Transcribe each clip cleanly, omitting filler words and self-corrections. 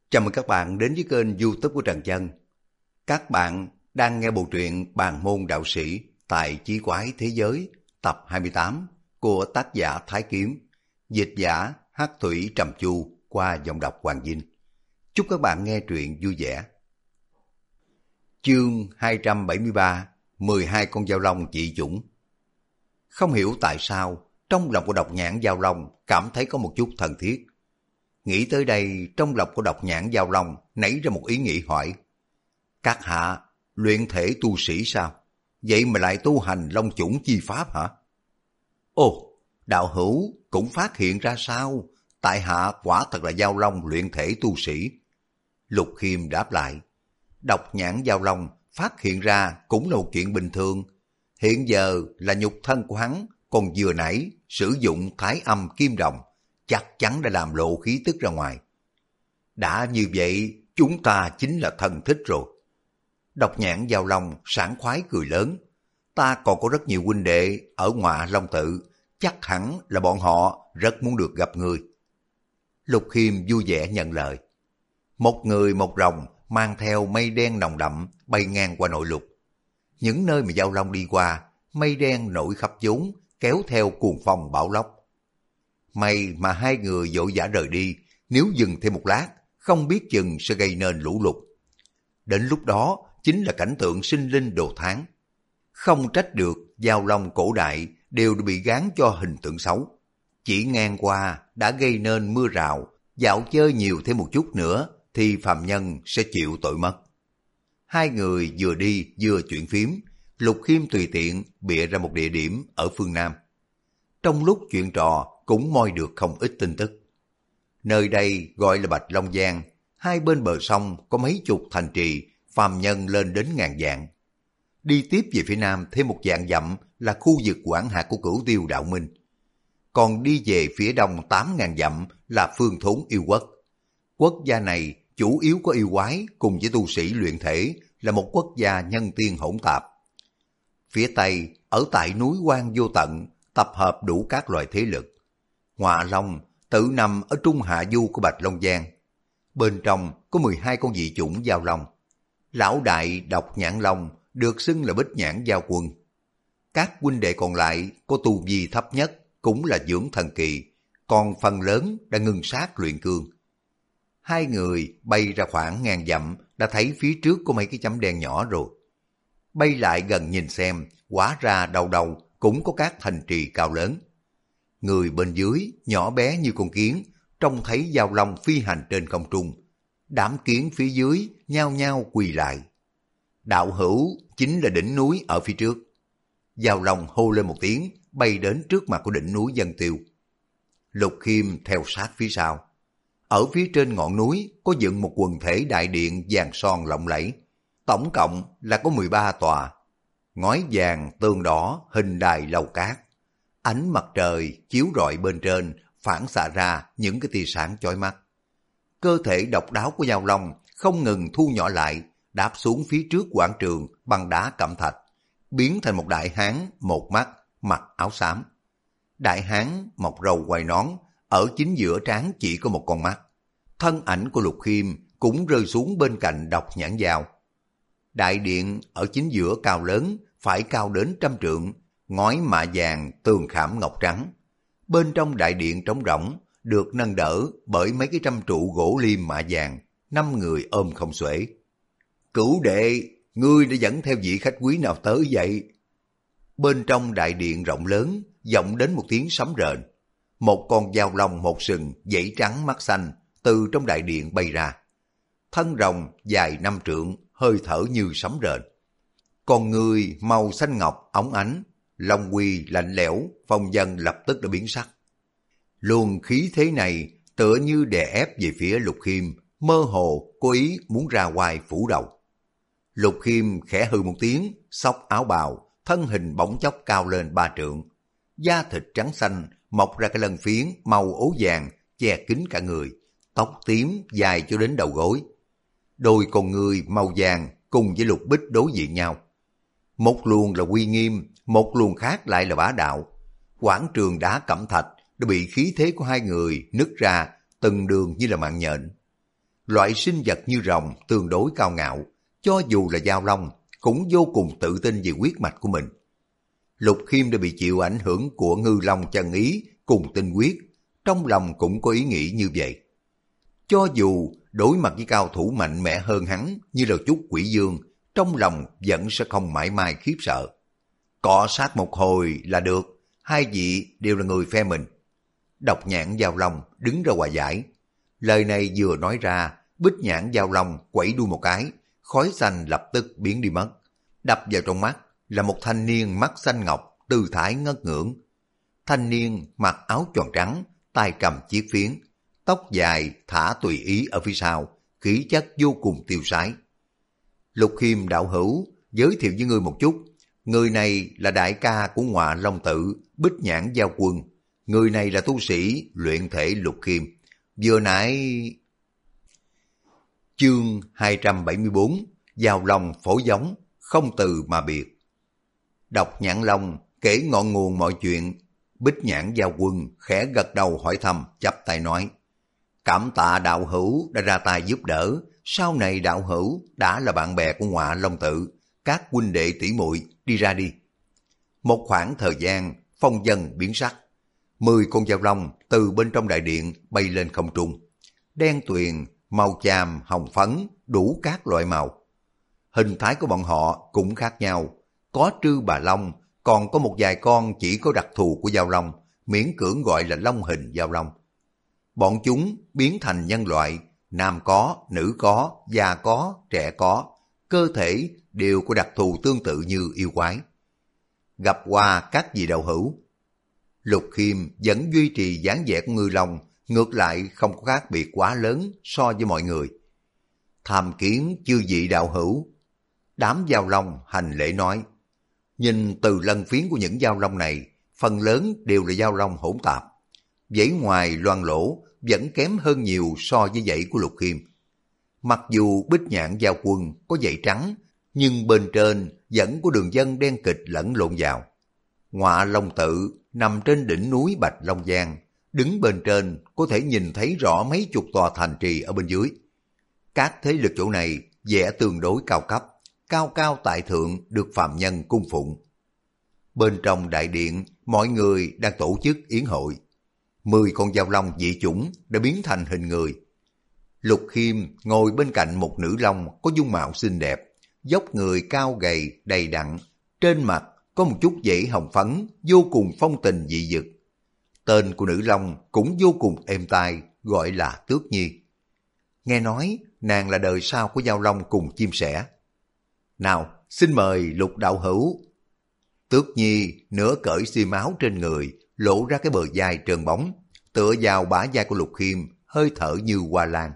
Chào mừng các bạn đến với kênh YouTube của Trần Chân. Các bạn đang nghe bộ truyện Bàn môn đạo sĩ tại Chí Quái Thế Giới tập 28 của tác giả Thái Kiếm, dịch giả Hắc Thủy Trầm Chu qua giọng đọc Hoàng Vinh. Chúc các bạn nghe truyện vui vẻ. Chương 273, 12 con dao long dị chủng. Không hiểu tại sao, trong lòng của Độc Nhãn Dao Long cảm thấy có một chút thân thiết. Nghĩ tới đây, trong lòng của Độc Nhãn Dao Long nảy ra một ý nghĩ hỏi. Các hạ, luyện thể tu sĩ sao? Vậy mà lại tu hành long chủng chi pháp hả? Ồ, đạo hữu cũng phát hiện ra sao? Tại hạ quả thật là Dao Long luyện thể tu sĩ. Lục Khiêm đáp lại. Độc Nhãn Dao Long phát hiện ra cũng là một chuyện bình thường. Hiện giờ là nhục thân của hắn, còn vừa nãy sử dụng thái âm kim đồng, chắc chắn đã làm lộ khí tức ra ngoài. Đã như vậy, chúng ta chính là thân thích rồi. Độc Nhãn Dao Long sảng khoái cười lớn. Ta còn có rất nhiều huynh đệ ở Ngọa Long Tự, chắc hẳn là bọn họ rất muốn được gặp người. Lục Khiêm vui vẻ nhận lời. Một người một rồng mang theo mây đen nồng đậm bay ngang qua nội lục. Những nơi mà Dao Long đi qua, mây đen nổi khắp chốn, kéo theo cuồng phong bão lốc. May mà hai người vội vã rời đi, nếu dừng thêm một lát, không biết chừng sẽ gây nên lũ lụt. Đến lúc đó, chính là cảnh tượng sinh linh đồ thán. Không trách được, Dao Long cổ đại đều bị gán cho hình tượng xấu. Chỉ ngang qua đã gây nên mưa rào, dạo chơi nhiều thêm một chút nữa, thì phàm nhân sẽ chịu tội mất. Hai người vừa đi vừa chuyện phím, Lục Khiêm tùy tiện bịa ra một địa điểm ở phương Nam. Trong lúc chuyện trò cũng moi được không ít tin tức. Nơi đây gọi là Bạch Long Giang, hai bên bờ sông có mấy chục thành trì, phàm nhân lên đến ngàn vạn. Đi tiếp về phía nam thêm một vạn dặm là khu vực quản hạt của Cửu Tiêu Đạo Minh. Còn đi về phía đông 8.000 dặm là phương thốn yêu quốc. Quốc gia này chủ yếu có yêu quái cùng với tu sĩ luyện thể, là một quốc gia nhân tiên hỗn tạp. Phía tây, ở tại núi Quan Vô Tận, tập hợp đủ các loại thế lực. Ngọa Long tự nằm ở trung hạ du của Bạch Long Giang. Bên trong có 12 con dị chủng Dao Long. Lão đại Độc Nhãn Long được xưng là Bích Nhãn Giao Quân. Các huynh đệ còn lại có tu vi thấp nhất cũng là dưỡng thần kỳ, còn phần lớn đã ngưng sát luyện cương. Hai người bay ra khoảng ngàn dặm đã thấy phía trước có mấy cái chấm đen nhỏ rồi. Bay lại gần nhìn xem, hóa ra đầu đầu cũng có các thành trì cao lớn. Người bên dưới nhỏ bé như con kiến, trông thấy Dao Long phi hành trên không trung. Đám kiến phía dưới nhao nhao quỳ lại. Đạo hữu chính là đỉnh núi ở phía trước. Dao Long hô lên một tiếng, bay đến trước mặt của đỉnh núi Vân Tiêu. Lục Khiêm theo sát phía sau. Ở phía trên ngọn núi có dựng một quần thể đại điện vàng son lộng lẫy. Tổng cộng là có 13 tòa. Ngói vàng, tường đỏ, hình đài lầu cát. Ánh mặt trời chiếu rọi bên trên, phản xạ ra những cái tia sáng chói mắt. Cơ thể độc đáo của Dao Long không ngừng thu nhỏ lại, đáp xuống phía trước quảng trường bằng đá cẩm thạch, biến thành một đại hán một mắt, mặc áo xám. Đại hán mọc râu quai nón, ở chính giữa trán chỉ có một con mắt. Thân ảnh của Lục Khiêm cũng rơi xuống bên cạnh Độc Nhãn Dao. Đại điện ở chính giữa cao lớn, phải cao đến 100 trượng, ngói mạ vàng, tường khảm ngọc trắng. Bên trong đại điện trống rỗng, được nâng đỡ bởi mấy cái trăm trụ gỗ liêm mạ vàng, 5 người ôm không xuể. Cửu đệ, ngươi đã dẫn theo vị khách quý nào tới vậy? Bên trong đại điện rộng lớn, vọng đến một tiếng sấm rền. Một con dao long một sừng, dãy trắng mắt xanh, từ trong đại điện bay ra. Thân rồng dài 5 trượng, hơi thở như sấm rền. Con người màu xanh ngọc óng ánh, long quy lạnh lẽo, phong vân lập tức đã biến sắc. Luồng khí thế này tựa như đè ép về phía Lục Khiêm, mơ hồ cố ý muốn ra ngoài phủ đầu. Lục Khiêm khẽ hừ một tiếng, xốc áo bào, thân hình bỗng chốc cao lên 3 trượng. Da thịt trắng xanh, mọc ra cái lân phiến màu ố vàng, che kín cả người, tóc tím dài cho đến đầu gối. Đôi con người màu vàng cùng với lục bích đối diện nhau. Một luồng là uy nghiêm, một luồng khác lại là bá đạo. Quảng trường đá cẩm thạch đã bị khí thế của hai người nứt ra từng đường như là mạng nhện. Loại sinh vật như rồng tương đối cao ngạo, cho dù là Giao Long cũng vô cùng tự tin về huyết mạch của mình. Lục Khiêm đã bị chịu ảnh hưởng của Ngư Long chân ý cùng tinh huyết, trong lòng cũng có ý nghĩ như vậy. Cho dù đối mặt với cao thủ mạnh mẽ hơn hắn như là Trúc Quỷ Dương, trong lòng vẫn sẽ không mãi mãi khiếp sợ. Cọ sát một hồi là được, hai vị đều là người phe mình. Độc Nhãn Giao Long đứng ra hòa giải. Lời này vừa nói ra, Bích Nhãn Giao Long quẩy đuôi một cái, khói xanh lập tức biến đi mất. Đập vào trong mắt là một thanh niên mắt xanh ngọc, tư thái ngất ngưỡng. Thanh niên mặc áo choàng trắng, tay cầm chiếc phiến, tóc dài thả tùy ý ở phía sau, khí chất vô cùng tiêu sái. Lục Khiêm đạo hữu, giới thiệu với ngươi một chút. Người này là đại ca của Ngọa Long Tự, Bích Nhãn Giao Quân. Người này là tu sĩ luyện thể Lục Khiêm. Vừa nãy... Chương 274, Giao Long phổ giống, không từ mà biệt. Độc Nhãn Long kể ngọn nguồn mọi chuyện. Bích Nhãn Giao Quân khẽ gật đầu hỏi thăm, chắp tay nói: cảm tạ đạo hữu đã ra tay giúp đỡ, sau này đạo hữu đã là bạn bè của Ngọa Long Tự, các huynh đệ tỷ muội đi ra đi. Một khoảng thời gian, phong vân biến sắc. 10 con Giao Long từ bên trong đại điện bay lên không trung. Đen tuyền, màu chàm, hồng phấn, đủ các loại màu. Hình thái của bọn họ cũng khác nhau. Có Trư Bà Long, còn có một vài con chỉ có đặc thù của Giao Long, miễn cưỡng gọi là long hình Giao Long. Bọn chúng biến thành nhân loại, nam có, nữ có, già có, trẻ có, cơ thể đều có đặc thù tương tự như yêu quái. Gặp qua các vị đạo hữu. Lục Khiêm vẫn duy trì dáng vẻ của Ngư Long, ngược lại không có khác biệt quá lớn so với mọi người. Tham kiến chư vị đạo hữu. Đám Giao Long hành lễ nói. Nhìn từ lân phiến của những Giao Long này, phần lớn đều là Giao Long hỗn tạp. Dãy ngoài loang lỗ vẫn kém hơn nhiều so với dãy của Lục Khiêm. Mặc dù Bích Nhãn Giao Quân có dãy trắng, nhưng bên trên vẫn có đường vân đen kịch lẫn lộn vào. Ngọa Long Tự nằm trên đỉnh núi Bạch Long Giang, đứng bên trên có thể nhìn thấy rõ mấy chục tòa thành trì ở bên dưới. Các thế lực chỗ này vẽ tương đối cao cấp, cao cao tại thượng được phàm nhân cung phụng. Bên trong đại điện, mọi người đang tổ chức yến hội. 10 con Giao Long dị chủng đã biến thành hình người. Lục Khiêm ngồi bên cạnh một nữ long có dung mạo xinh đẹp, dốc người cao gầy đầy đặn, trên mặt có một chút dãy hồng phấn, vô cùng phong tình dị dực. Tên của nữ long cũng vô cùng êm tai, gọi là Tước Nhi. Nghe nói nàng là đời sau của Giao Long cùng chim sẻ. Nào, xin mời Lục đạo hữu. Tước Nhi nửa cởi xiêm áo trên người, lộ ra cái bờ vai trơn bóng, tựa vào bả vai của Lục Khiêm, hơi thở như hoa lan.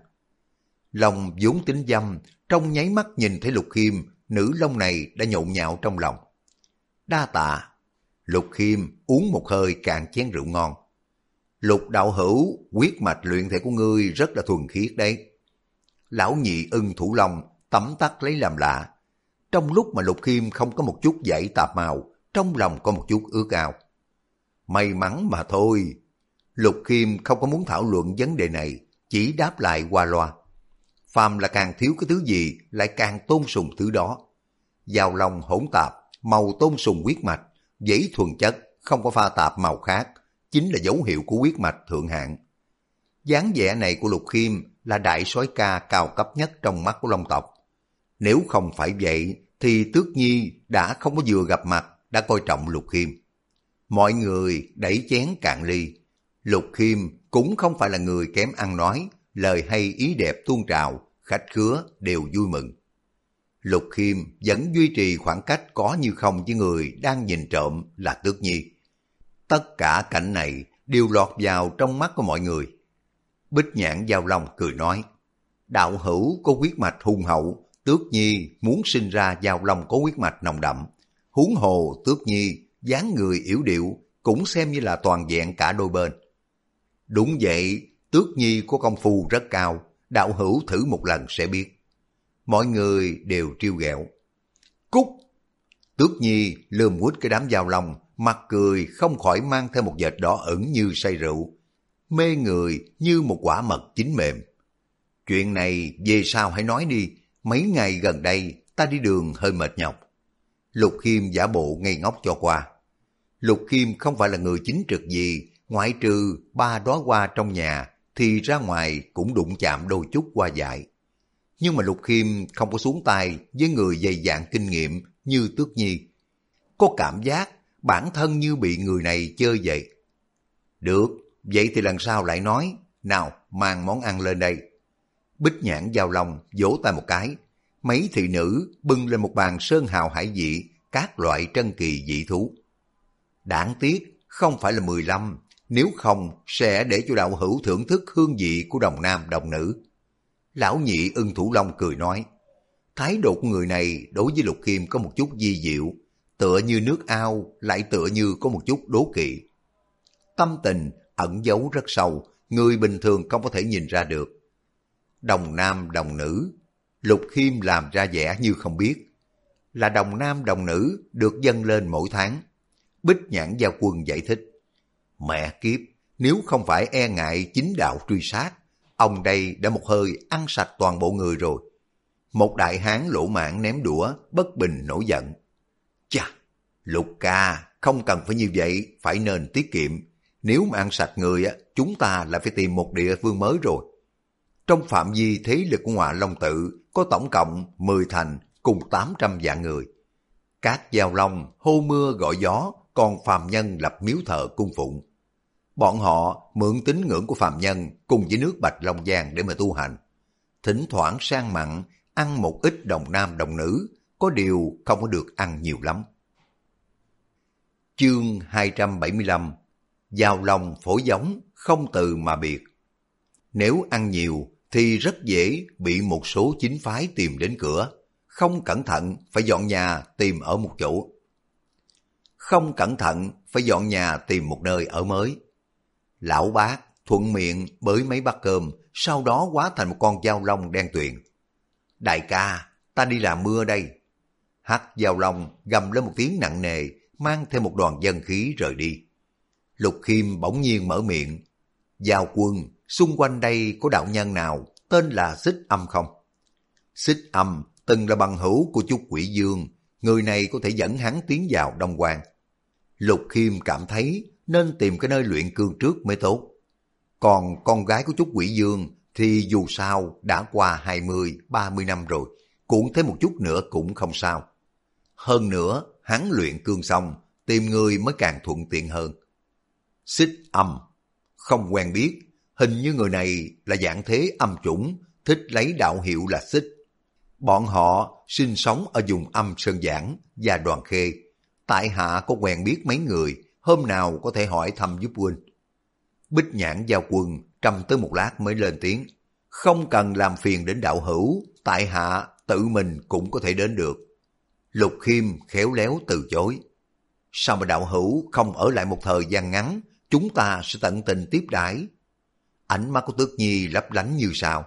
Lòng vốn tính dâm, trong nháy mắt nhìn thấy Lục Khiêm, nữ long này đã nhộn nhạo trong lòng. Đa tạ. Lục Khiêm uống một hơi cạn chén rượu ngon. Lục đạo hữu, huyết mạch luyện thể của ngươi rất là thuần khiết đấy. Lão nhị ưng thủ long tấm tắc lấy làm lạ. Trong lúc mà Lục Khiêm không có một chút dãy tạp màu, trong lòng có một chút ước ao. May mắn mà thôi. Lục Khiêm không có muốn thảo luận vấn đề này, chỉ đáp lại qua loa. Phàm là càng thiếu cái thứ gì, lại càng tôn sùng thứ đó. Giao Long hỗn tạp, màu tôn sùng huyết mạch, giấy thuần chất, không có pha tạp màu khác, chính là dấu hiệu của huyết mạch thượng hạng. Dáng vẻ này của Lục Khiêm là đại soái ca cao cấp nhất trong mắt của Long tộc. Nếu không phải vậy, thì Tước Nhi đã không có vừa gặp mặt, đã coi trọng Lục Khiêm. Mọi người đẩy chén cạn ly. Lục Khiêm cũng không phải là người kém ăn nói, lời hay ý đẹp tuôn trào, khách khứa đều vui mừng. Lục Khiêm vẫn duy trì khoảng cách có như không với người đang nhìn trộm là Tước Nhi. Tất cả cảnh này đều lọt vào trong mắt của mọi người. Bích Nhãn Giao Long cười nói, đạo hữu có huyết mạch hùng hậu, Tước Nhi muốn sinh ra Giao Long có huyết mạch nồng đậm. Huống hồ Tước Nhi dáng người yếu điệu cũng xem như là toàn vẹn cả đôi bên. Đúng vậy, Tước Nhi có công phu rất cao, đạo hữu thử một lần sẽ biết. Mọi người đều trêu ghẹo. Cút! Tước Nhi lườm quýt cái đám Giao Long, mặt cười không khỏi mang theo một vệt đỏ ửng như say rượu, mê người như một quả mật chín mềm. Chuyện này về sau hãy nói đi, mấy ngày gần đây ta đi đường hơi mệt nhọc. Lục Khiêm giả bộ ngây ngốc cho qua. Lục Khiêm không phải là người chính trực gì, ngoại trừ 3 đóa hoa trong nhà thì ra ngoài cũng đụng chạm đôi chút hoa dại. Nhưng mà Lục Khiêm không có xuống tay với người dày dạn kinh nghiệm như Tước Nhi. Có cảm giác bản thân như bị người này chơi vậy. Được, vậy thì lần sau lại nói, nào mang món ăn lên đây. Bích Nhãn Giao Long vỗ tay một cái, mấy thị nữ bưng lên một bàn sơn hào hải vị, các loại trân kỳ dị thú. Đáng tiếc không phải là 15, nếu không sẽ để cho đạo hữu thưởng thức hương vị của đồng nam đồng nữ. Lão nhị Ưng Thủ Long cười nói, thái độ của người này đối với Lục Khiêm có một chút vi diệu, tựa như nước ao, lại tựa như có một chút đố kỵ. Tâm tình ẩn giấu rất sâu, người bình thường không có thể nhìn ra được. Đồng nam đồng nữ, Lục Khiêm làm ra vẻ như không biết. Là đồng nam đồng nữ được dâng lên mỗi tháng. Bích Nhãn Giao Quân giải thích, mẹ kiếp, nếu không phải e ngại chính đạo truy sát, ông đây đã một hơi ăn sạch toàn bộ người rồi. Một đại hán lỗ mãng ném đũa, bất bình nổi giận. Chà, Lục ca, không cần phải như vậy, phải nên tiết kiệm. Nếu mà ăn sạch người, chúng ta lại phải tìm một địa phương mới rồi. Trong phạm vi thế lực của Ngọa Long Tự có tổng cộng 10 thành cùng 800 vạn người. Các Giao Long hô mưa gọi gió, còn phàm nhân lập miếu thờ cung phụng. Bọn họ mượn tín ngưỡng của phàm nhân cùng với nước Bạch Long Giang để mà tu hành. Thỉnh thoảng sang mặn, ăn một ít đồng nam đồng nữ, có điều không có được ăn nhiều lắm. Chương 275 Giao Long phối giống, không từ mà biệt. Nếu ăn nhiều thì rất dễ bị một số chính phái tìm đến cửa. Không cẩn thận phải dọn nhà tìm ở một chỗ. Không cẩn thận phải dọn nhà tìm một nơi ở mới. Lão Bác thuận miệng bới mấy bát cơm, sau đó hóa thành một con Giao Long đen tuyền. Đại ca, ta đi làm mưa đây. Hắc Giao Long gầm lên một tiếng nặng nề, mang theo một đoàn dân khí rời đi. Lục Khiêm bỗng nhiên mở miệng. Giao Quân, xung quanh đây có đạo nhân nào tên là Xích Âm không? Xích Âm từng là bằng hữu của Chúc Quỷ Dương, người này có thể dẫn hắn tiến vào Đông Quan. Lục Khiêm cảm thấy nên tìm cái nơi luyện cương trước mới tốt. Còn con gái của Chúc Quỷ Dương thì dù sao đã qua 20-30 năm rồi, cuộn thêm một chút nữa cũng không sao. Hơn nữa, hắn luyện cương xong, tìm người mới càng thuận tiện hơn. Xích Âm, không quen biết, hình như người này là dạng thế âm chủng, thích lấy đạo hiệu là Xích. Bọn họ sinh sống ở vùng Âm Sơn Giảng và Đoàn Khê. Tại hạ có quen biết mấy người, hôm nào có thể hỏi thăm giúp huynh. Bích Nhãn Giao Quân trầm tới một lát mới lên tiếng. Không cần làm phiền đến đạo hữu, tại hạ tự mình cũng có thể đến được. Lục Khiêm khéo léo từ chối. Sao mà đạo hữu không ở lại một thời gian ngắn, chúng ta sẽ tận tình tiếp đãi. Ánh mắt của Tước Nhi lấp lánh như sao.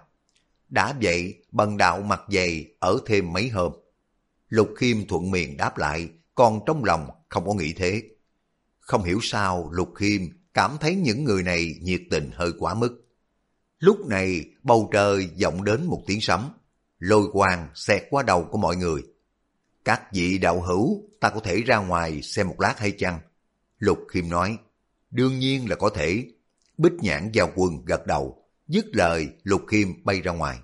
Đã vậy, bần đạo mặc dày ở thêm mấy hôm. Lục Khiêm thuận miệng đáp lại, còn trong lòng không có nghĩ thế. Không hiểu sao Lục Khiêm cảm thấy những người này nhiệt tình hơi quá mức. Lúc này bầu trời vọng đến một tiếng sấm, lôi quang xẹt qua đầu của mọi người. Các vị đạo hữu, ta có thể ra ngoài xem một lát hay chăng? Lục Khiêm nói, đương nhiên là có thể. Bích Nhãn Giao Quân gật đầu, dứt lời Lục Khiêm bay ra ngoài.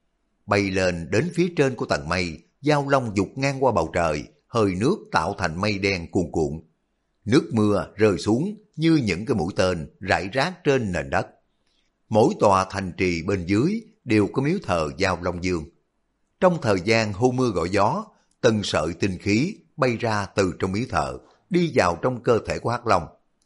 Bay lên đến phía trên của tầng mây, Giao Long vụt ngang qua bầu trời, hơi nước tạo thành mây đen cuồn cuộn. Nước mưa rơi xuống như những cái mũi tên rải rác trên nền đất. Mỗi tòa thành trì bên dưới đều có miếu thờ Giao Long Dương. Trong thời gian hô mưa gọi gió, từng sợi tinh khí bay ra từ trong miếu thờ, đi vào trong cơ thể của Hắc Long.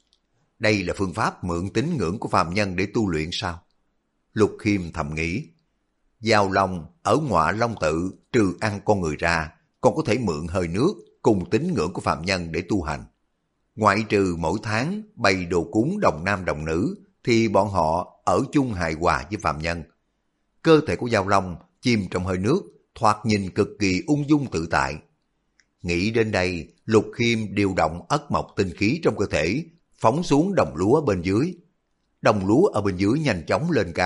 Đây là phương pháp mượn tín ngưỡng của phàm nhân để tu luyện sao? Lục Khiêm thầm nghĩ. Giao Long ở Ngọa Long Tự trừ ăn con người ra, còn có thể mượn hơi nước cùng tín ngưỡng của phàm nhân để tu hành. Ngoại trừ mỗi tháng bày đồ cúng đồng nam đồng nữ, thì bọn họ ở chung hài hòa với phàm nhân. Cơ thể của Giao Long chìm trong hơi nước, thoạt nhìn cực kỳ ung dung tự tại. Nghĩ đến đây, Lục Khiêm điều động ất mộc tinh khí trong cơ thể, phóng xuống đồng lúa bên dưới. Đồng lúa ở bên dưới nhanh chóng lên cao,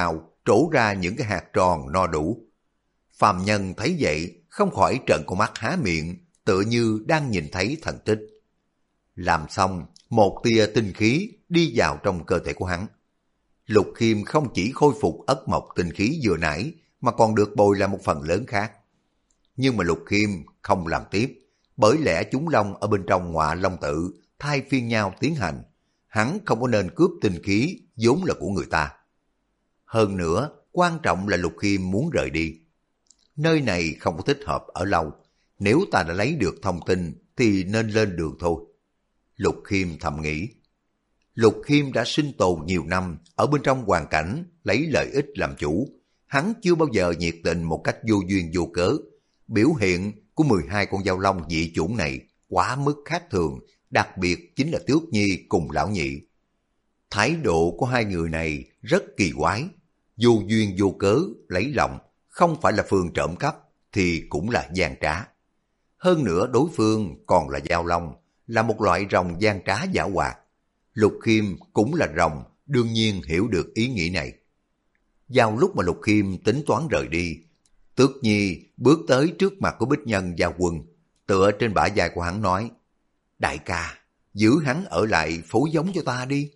trổ ra những cái hạt tròn no đủ. Phàm nhân thấy vậy không khỏi trợn con mắt há miệng, tựa như đang nhìn thấy thần tích. Làm xong, một tia tinh khí đi vào trong cơ thể của hắn. Lục Khiêm không chỉ khôi phục ất mộc tinh khí vừa nãy, mà còn được bồi lại một phần lớn khác. Nhưng mà Lục Khiêm không làm tiếp, bởi lẽ chúng long ở bên trong Ngọa Long Tự thay phiên nhau tiến hành, hắn không có nên cướp tinh khí vốn là của người ta. Hơn nữa, quan trọng là Lục Khiêm muốn rời đi. Nơi này không có thích hợp ở lâu, nếu ta đã lấy được thông tin thì nên lên đường thôi. Lục Khiêm thầm nghĩ. Lục Khiêm đã sinh tồn nhiều năm ở bên trong hoàn cảnh lấy lợi ích làm chủ, hắn chưa bao giờ nhiệt tình một cách vô duyên vô cớ. Biểu hiện của 12 con dao long dị chủng này quá mức khác thường, đặc biệt chính là Tước Nhi cùng Lão Nhị. Thái độ của hai người này rất kỳ quái, vô duyên vô cớ lấy lòng, không phải là Phương trộm cắp thì cũng là gian trá. Hơn nữa đối phương còn là dao long, là một loại rồng gian trá giảo hoạt. Lục Khiêm cũng là rồng, đương nhiên hiểu được ý nghĩ này. Vào lúc mà Lục Khiêm tính toán rời đi, Tước Nhi bước tới trước mặt của Bích Nhân Giao Quân, tựa trên bả vai của hắn nói: Đại ca, giữ hắn ở lại phối giống cho ta đi.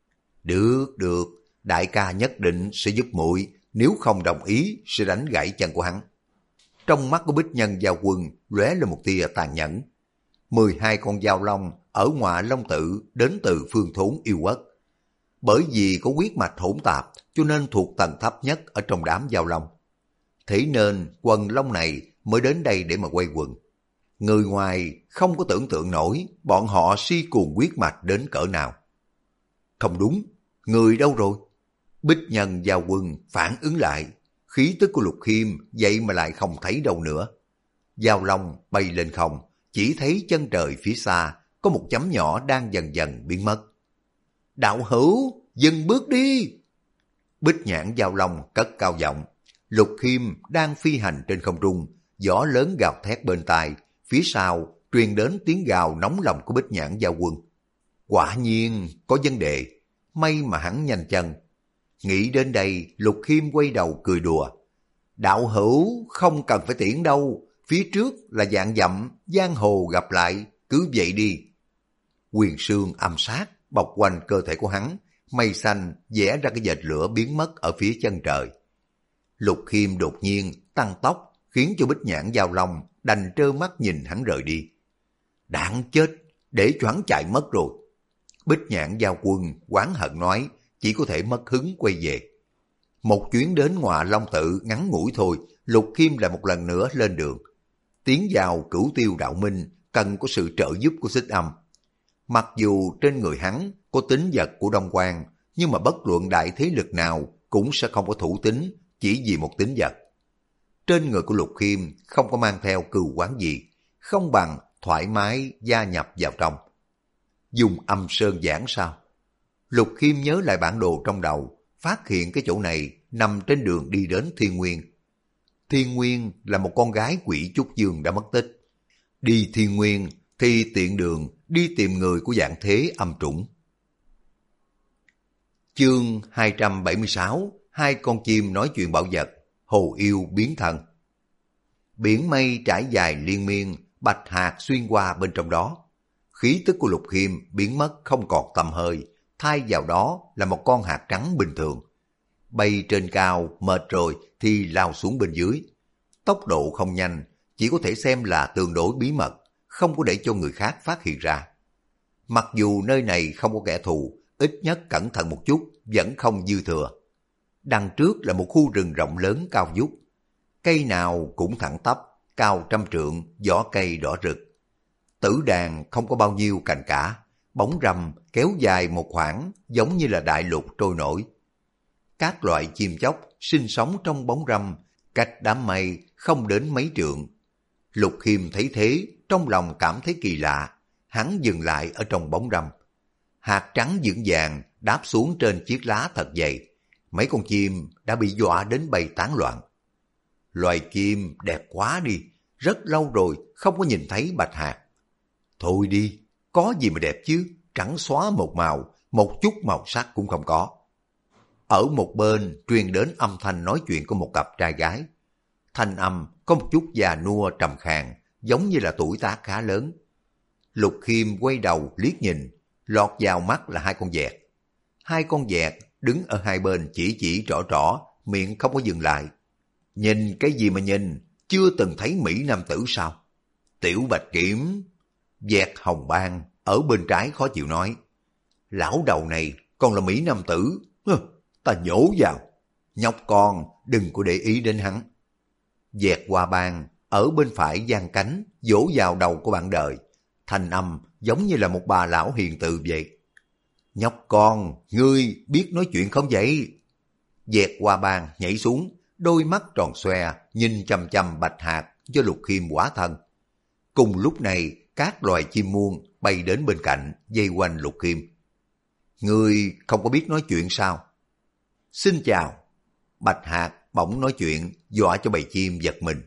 Được, đại ca nhất định sẽ giúp muội, nếu không đồng ý sẽ đánh gãy chân của hắn. Trong mắt của Bích Nhân Giao Quân lóe lên một tia tàn nhẫn. 12 con dao long ở Ngọa Long Tự đến từ phương thốn yêu quốc. Bởi vì có huyết mạch hỗn tạp cho nên thuộc tầng thấp nhất ở trong đám dao long. Thế nên quần long này mới đến đây để mà quay quần. Người ngoài không có tưởng tượng nổi bọn họ si cuồng huyết mạch đến cỡ nào. Không đúng, người đâu rồi? Bích Nhân Giao Quân phản ứng lại, khí tức của Lục Khiêm vậy mà lại không thấy đâu nữa. Dao long bay lên không, chỉ thấy chân trời phía xa có một chấm nhỏ đang dần dần biến mất. Đạo hữu, dừng bước đi! Bích Nhãn Giao Long cất cao giọng. Lục Khiêm đang phi hành trên không trung, gió lớn gào thét bên tai, phía sau truyền đến tiếng gào nóng lòng của Bích Nhãn Giao Quân. Quả nhiên có vấn đề, may mà hắn nhanh chân. Nghĩ đến đây, Lục Khiêm quay đầu cười đùa. Đạo hữu không cần phải tiễn đâu, phía trước là vạn dặm, giang hồ gặp lại, cứ vậy đi. Quyền sương âm sát bọc quanh cơ thể của hắn, mây xanh vẽ ra cái vệt lửa biến mất ở phía chân trời. Lục Khiêm đột nhiên tăng tốc, khiến cho Bích Nhãn Giao Long đành trơ mắt nhìn hắn rời đi. Đáng chết, để cho hắn chạy mất rồi. Bích Nhãn Giao Quân oán hận nói, chỉ có thể mất hứng quay về. Một chuyến đến Ngọa Long Tự ngắn ngủi thôi, Lục Khiêm lại một lần nữa lên đường. Tiến vào Cửu Tiêu Đạo Minh cần có sự trợ giúp của Xích Âm. Mặc dù trên người hắn có tính vật của Đông Quan, nhưng mà bất luận đại thế lực nào cũng sẽ không có thủ tín chỉ vì một tính vật. Trên người của Lục Khiêm không có mang theo cừu quán gì, không bằng thoải mái gia nhập vào trong. Dùng âm sơn giảng sao? Lục Khiêm nhớ lại bản đồ trong đầu, phát hiện cái chỗ này nằm trên đường đi đến Thiên Nguyên. Thiên Nguyên là một con gái quỷ Trúc Dương đã mất tích. Đi Thiên Nguyên thì tiện đường đi tìm người của dạng thế âm trũng. Chương 276, hai con chim nói chuyện bảo vật, hồ yêu biến thân. Biển mây trải dài liên miên, bạch hạt xuyên qua bên trong đó. Khí tức của Lục Khiêm biến mất không còn tăm hơi, thay vào đó là một con hạt trắng bình thường. Bay trên cao, mệt rồi thì lao xuống bên dưới. Tốc độ không nhanh, chỉ có thể xem là tương đối bí mật, không có để cho người khác phát hiện ra. Mặc dù nơi này không có kẻ thù, ít nhất cẩn thận một chút vẫn không dư thừa. Đằng trước là một khu rừng rộng lớn cao vút. Cây nào cũng thẳng tắp, cao 100 trượng, vỏ cây đỏ rực. Tử đàn không có bao nhiêu cành cả, bóng râm kéo dài một khoảng giống như là đại lục trôi nổi. Các loại chim chóc sinh sống trong bóng râm, cách đám mây không đến mấy trượng. Lục Khiêm thấy thế, trong lòng cảm thấy kỳ lạ, hắn dừng lại ở trong bóng râm. Hạt trắng dưỡng vàng đáp xuống trên chiếc lá thật dày, mấy con chim đã bị dọa đến bay tán loạn. Loài chim đẹp quá đi, rất lâu rồi không có nhìn thấy bạch hạt. Thôi đi, có gì mà đẹp chứ, trắng xóa một màu, một chút màu sắc cũng không có. ở một bên truyền đến âm thanh nói chuyện của một cặp trai gái. Thanh âm có một chút già nua trầm khàn, giống như là tuổi tác khá lớn. Lục Khiêm quay đầu liếc nhìn, lọt vào mắt là hai con vẹt. Hai con vẹt đứng ở hai bên chỉ trỏ, miệng không có dừng lại. Nhìn cái gì mà nhìn, chưa từng thấy Mỹ nam tử sao? Tiểu Bạch Kiểm. Vẹt Hồng Bang ở bên trái khó chịu nói. Lão đầu này còn là Mỹ nam tử, ta nhổ vào. Nhóc con đừng có để ý đến hắn. Vẹt Hoa Bang ở bên phải giang cánh, vỗ vào đầu của bạn đời. Thanh âm giống như là một bà lão hiền từ vậy. Nhóc con, ngươi biết nói chuyện không vậy? Vẹt Hoa Bang nhảy xuống, đôi mắt tròn xoe, nhìn chằm chằm Bạch Hạc do Lục Khiêm hóa thân. Cùng lúc này, các loài chim muông bay đến bên cạnh, vây quanh Lục Khiêm. Ngươi không có biết nói chuyện sao? Xin chào. Bạch Hạc bỗng nói chuyện, dọa cho bầy chim giật mình.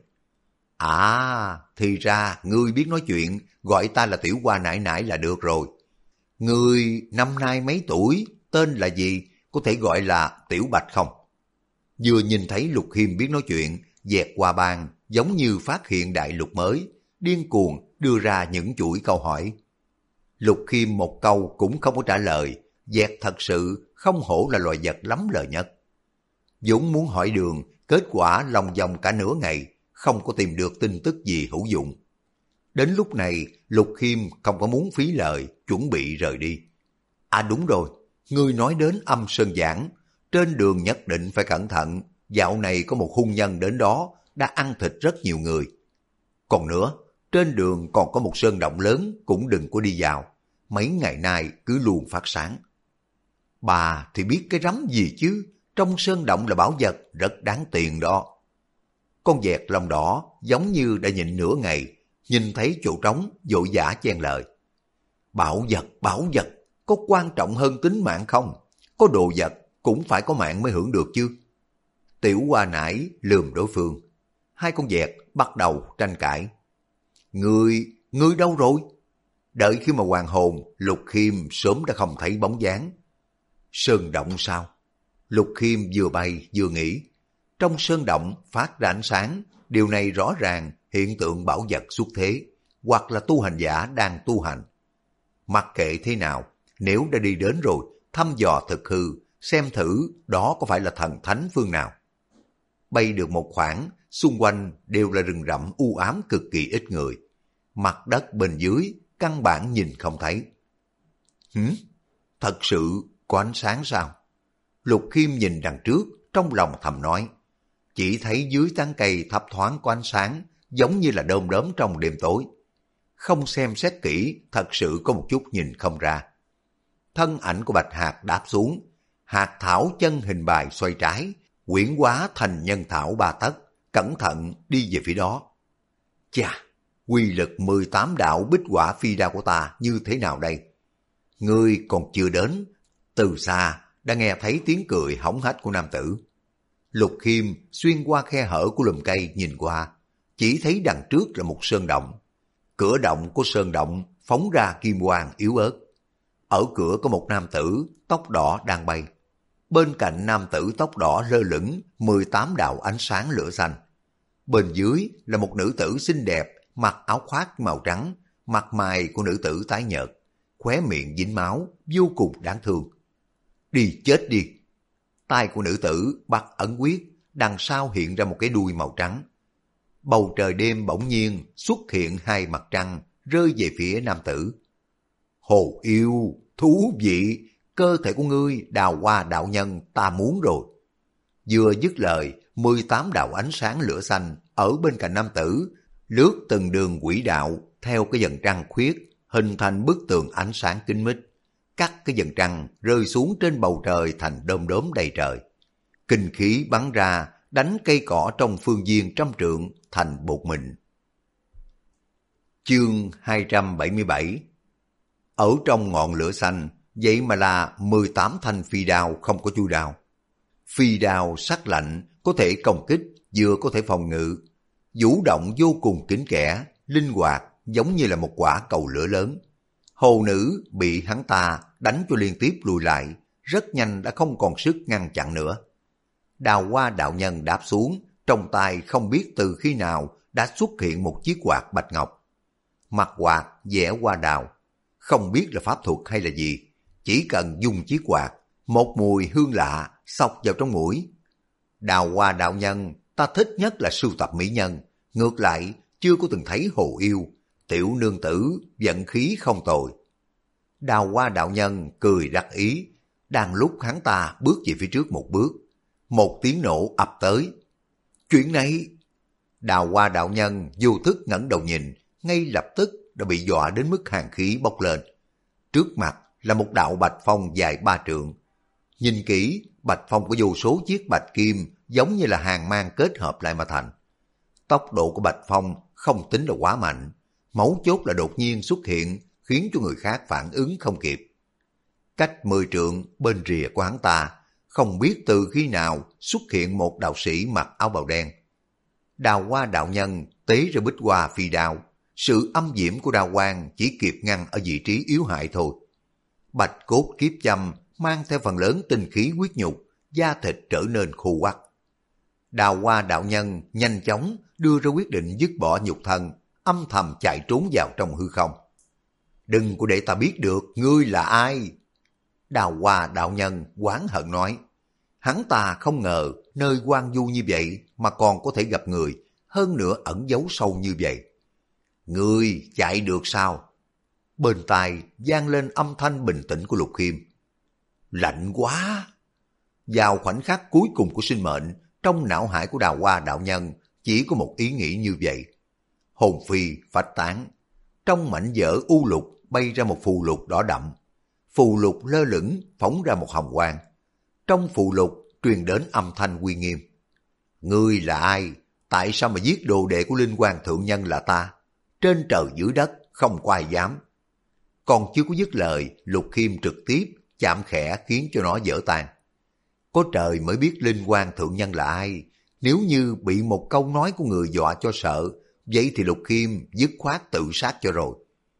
À, thì ra ngươi biết nói chuyện, gọi ta là Tiểu Hoa nãi nãi là được rồi. Ngươi năm nay mấy tuổi, tên là gì, có thể gọi là Tiểu Bạch không? Vừa nhìn thấy Lục Khiêm biết nói chuyện, Vẹt Hoa Bang giống như phát hiện đại lục mới, điên cuồng đưa ra những chuỗi câu hỏi. Lục Khiêm một câu cũng không có trả lời, Vẹt thật sự không hổ là loài vật lắm lời nhất. Dũng muốn hỏi đường, kết quả lòng vòng cả nửa ngày, không có tìm được tin tức gì hữu dụng. Đến lúc này, Lục Khiêm không có muốn phí lời, chuẩn bị rời đi. À đúng rồi, ngươi nói đến Âm Sơn Giảng, trên đường nhất định phải cẩn thận, dạo này có một hung nhân đến đó, đã ăn thịt rất nhiều người. Còn nữa, trên đường còn có một sơn động lớn, cũng đừng có đi vào, mấy ngày nay cứ luôn phát sáng. Bà thì biết cái rắm gì chứ, trong sơn động là bảo vật rất đáng tiền đó. Con vẹt lông đỏ giống như đã nhịn nửa ngày, nhìn thấy chỗ trống vội vã chen lời. Bảo vật, có quan trọng hơn tính mạng không? Có đồ vật cũng phải có mạng mới hưởng được chứ. Tiểu Hoa nãi lườm đối phương. Hai con vẹt bắt đầu tranh cãi. Ngươi đâu rồi? Đợi khi mà hoàn hồn, Lục Khiêm sớm đã không thấy bóng dáng. Sơn động sao? Lục Khiêm vừa bay vừa nghĩ. Trong sơn động phát ra ánh sáng, điều này rõ ràng hiện tượng bảo vật xuất thế, hoặc là tu hành giả đang tu hành. Mặc kệ thế nào, nếu đã đi đến rồi, thăm dò thực hư, xem thử đó có phải là thần thánh phương nào. Bay được một khoảng, xung quanh đều là rừng rậm u ám cực kỳ ít người. Mặt đất bên dưới căn bản nhìn không thấy. Thật sự có ánh sáng sao? Lục Khiêm nhìn đằng trước, trong lòng thầm nói. Chỉ thấy dưới tán cây thấp thoáng có ánh sáng, giống như là đom đóm trong đêm tối. Không xem xét kỹ, thật sự có một chút nhìn không ra. Thân ảnh của Bạch Hạc đáp xuống, hạt thảo chân hình bài xoay trái, quyển hóa thành nhân thảo 3 tấc, cẩn thận đi về phía đó. Chà, quy lực 18 đạo bích hỏa phi đao của ta như thế nào đây? Ngươi còn chưa đến, từ xa đã nghe thấy tiếng cười hống hách của nam tử. Lục Khiêm xuyên qua khe hở của lùm cây nhìn qua, chỉ thấy đằng trước là một sơn động. Cửa động của sơn động phóng ra kim quang yếu ớt. Ở cửa có một nam tử tóc đỏ đang bay. Bên cạnh nam tử tóc đỏ lơ lửng 18 đạo ánh sáng lửa xanh. Bên dưới là một nữ tử xinh đẹp mặc áo khoác màu trắng, mặt mày của nữ tử tái nhợt, khóe miệng dính máu, vô cùng đáng thương. Đi chết đi! Tay của nữ tử bắt ấn quyết, đằng sau hiện ra một cái đuôi màu trắng. Bầu trời đêm bỗng nhiên xuất hiện 2 mặt trăng rơi về phía nam tử. Hồ yêu, thú vị, cơ thể của ngươi đào hoa đạo nhân ta muốn rồi. Vừa dứt lời, 18 đạo ánh sáng lửa xanh ở bên cạnh nam tử, lướt từng đường quỹ đạo theo cái vầng trăng khuyết, hình thành bức tường ánh sáng kín mít. Cắt cái vầng trăng rơi xuống trên bầu trời thành đom đóm đầy trời. Kinh khí bắn ra, đánh cây cỏ trong phương viên trăm trượng thành bột mịn. Chương 277. Ở trong ngọn lửa xanh, vậy mà là 18 thanh phi đao không có chui đao. Phi đao sắc lạnh, có thể công kích, vừa có thể phòng ngự. Vũ động vô cùng kín kẽ, linh hoạt, giống như là một quả cầu lửa lớn. Hồ nữ bị hắn ta đánh cho liên tiếp lùi lại, rất nhanh đã không còn sức ngăn chặn nữa. Đào Hoa đạo nhân đáp xuống, trong tay không biết từ khi nào đã xuất hiện một chiếc quạt bạch ngọc. Mặt quạt vẽ hoa đào, không biết là pháp thuật hay là gì, chỉ cần dùng chiếc quạt, một mùi hương lạ xộc vào trong mũi. Đào Hoa đạo nhân, ta thích nhất là sưu tập mỹ nhân, ngược lại chưa có từng thấy hồ yêu, tiểu nương tử vận khí không tồi. Đào Hoa đạo nhân cười đắc ý, đang lúc hắn ta bước về phía trước một bước, một tiếng nổ ập tới. Chuyện này, Đào Hoa đạo nhân vô thức ngẩng đầu nhìn, ngay lập tức đã bị dọa đến mức hàn khí bốc lên. Trước mặt là một đạo bạch phong dài 3 trượng. Nhìn kỹ, bạch phong có vô số chiếc bạch kim giống như là hàng mang kết hợp lại mà thành. Tốc độ của bạch phong không tính là quá mạnh, mấu chốt là đột nhiên xuất hiện khiến cho người khác phản ứng không kịp. Cách 10 trượng bên rìa của hắn ta, không biết từ khi nào xuất hiện một đạo sĩ mặc áo bào đen. Đào Hoa đạo nhân tế ra bích hoa phi đao, sự âm diễm của đao quang chỉ kịp ngăn ở vị trí yếu hại thôi. Bạch cốt kiếp châm mang theo phần lớn tinh khí huyết nhục, da thịt trở nên khô quắt. Đào Hoa đạo nhân nhanh chóng đưa ra quyết định dứt bỏ nhục thân, âm thầm chạy trốn vào trong hư không. Đừng có để ta biết được ngươi là ai. Đào Hoa đạo nhân oán hận nói. Hắn ta không ngờ nơi hoang vu như vậy mà còn có thể gặp người, hơn nữa ẩn giấu sâu như vậy. Ngươi chạy được sao? Bên tai vang lên âm thanh bình tĩnh của Lục Khiêm. Lạnh quá! Vào khoảnh khắc cuối cùng của sinh mệnh, trong não hải của Đào Hoa đạo nhân chỉ có một ý nghĩ như vậy. Hồn phi phách tán, trong mảnh vỡ u lục bay ra một phù lục đỏ đậm. Phù lục lơ lửng phóng ra một hồng quang. Trong phù lục truyền đến âm thanh uy nghiêm. Ngươi là ai? Tại sao mà giết đồ đệ của Linh Quan thượng nhân là ta? Trên trời dưới đất không có ai dám. Còn chưa có dứt lời, Lục Khiêm trực tiếp chạm khẽ khiến cho nó vỡ tan. Có trời mới biết Linh Quan thượng nhân là ai. Nếu như bị một câu nói của người dọa cho sợ, vậy thì Lục Khiêm dứt khoát tự sát cho rồi.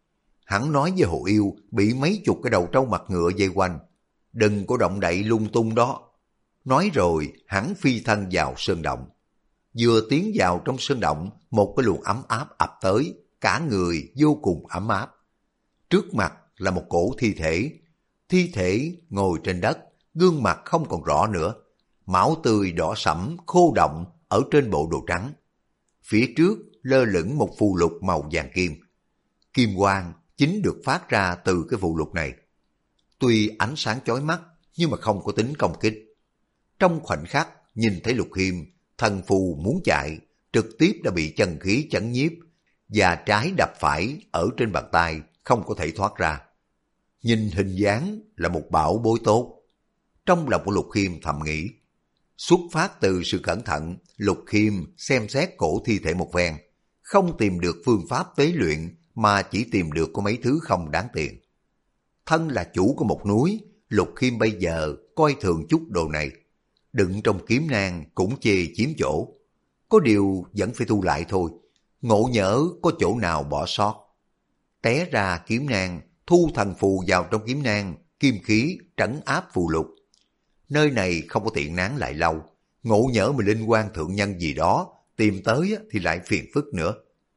Hắn nói với Hồ Yêu bị mấy chục cái đầu trâu mặt ngựa vây quanh. Đừng có động đậy lung tung đó. Nói rồi hắn phi thân vào sơn động. Vừa tiến vào trong sơn động, một cái luồng ấm áp ập tới, cả người vô cùng ấm áp. Trước mặt là một cổ thi thể. Thi thể ngồi trên đất, gương mặt không còn rõ nữa. Máu tươi đỏ sẫm, khô động ở trên bộ đồ trắng. Phía trước lơ lửng một phù lục màu vàng kim. Kim quang chính được phát ra từ cái phù lục này. Tuy ánh sáng chói mắt nhưng mà không có tính công kích. Trong khoảnh khắc nhìn thấy Lục Khiêm, thần phù muốn chạy, trực tiếp đã bị chân khí chấn nhiếp và trái đập phải ở trên bàn tay không có thể thoát ra. Nhìn hình dáng là một bảo bối tốt. Trong lòng của Lục Khiêm thầm nghĩ. Xuất phát từ sự cẩn thận, Lục Khiêm xem xét cổ thi thể một phen, không tìm được phương pháp tế luyện mà chỉ tìm được có mấy thứ không đáng tiền. Thân là chủ của một núi, Lục Khiêm bây giờ coi thường chút đồ này. Đựng trong kiếm nang cũng chê chiếm chỗ. Có điều vẫn phải thu lại thôi, ngộ nhỡ có chỗ nào bỏ sót. Té ra kiếm nang, thu thần phù vào trong kiếm nang, kim khí trấn áp phù lục. Nơi này không có tiện nán lại lâu, ngộ nhỡ mà Linh Quan thượng nhân gì đó tìm tới thì lại phiền phức nữa.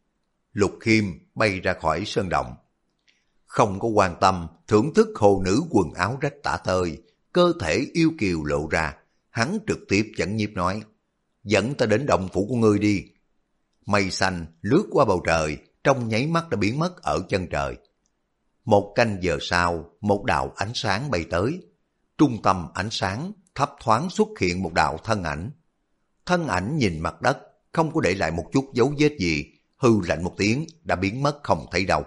Lục Khiêm bay ra khỏi sơn động. Không có quan tâm thưởng thức hồ nữ quần áo rách tả tơi, cơ thể yêu kiều lộ ra, hắn trực tiếp chẩn nhiếp nói, dẫn ta đến động phủ của ngươi đi. Mây xanh lướt qua bầu trời, trong nháy mắt đã biến mất ở chân trời. Một canh giờ sau, một đạo ánh sáng bay tới. Trung tâm ánh sáng thấp thoáng xuất hiện một đạo thân ảnh. Thân ảnh nhìn mặt đất, không có để lại một chút dấu vết gì, hư lạnh một tiếng đã biến mất không thấy đâu.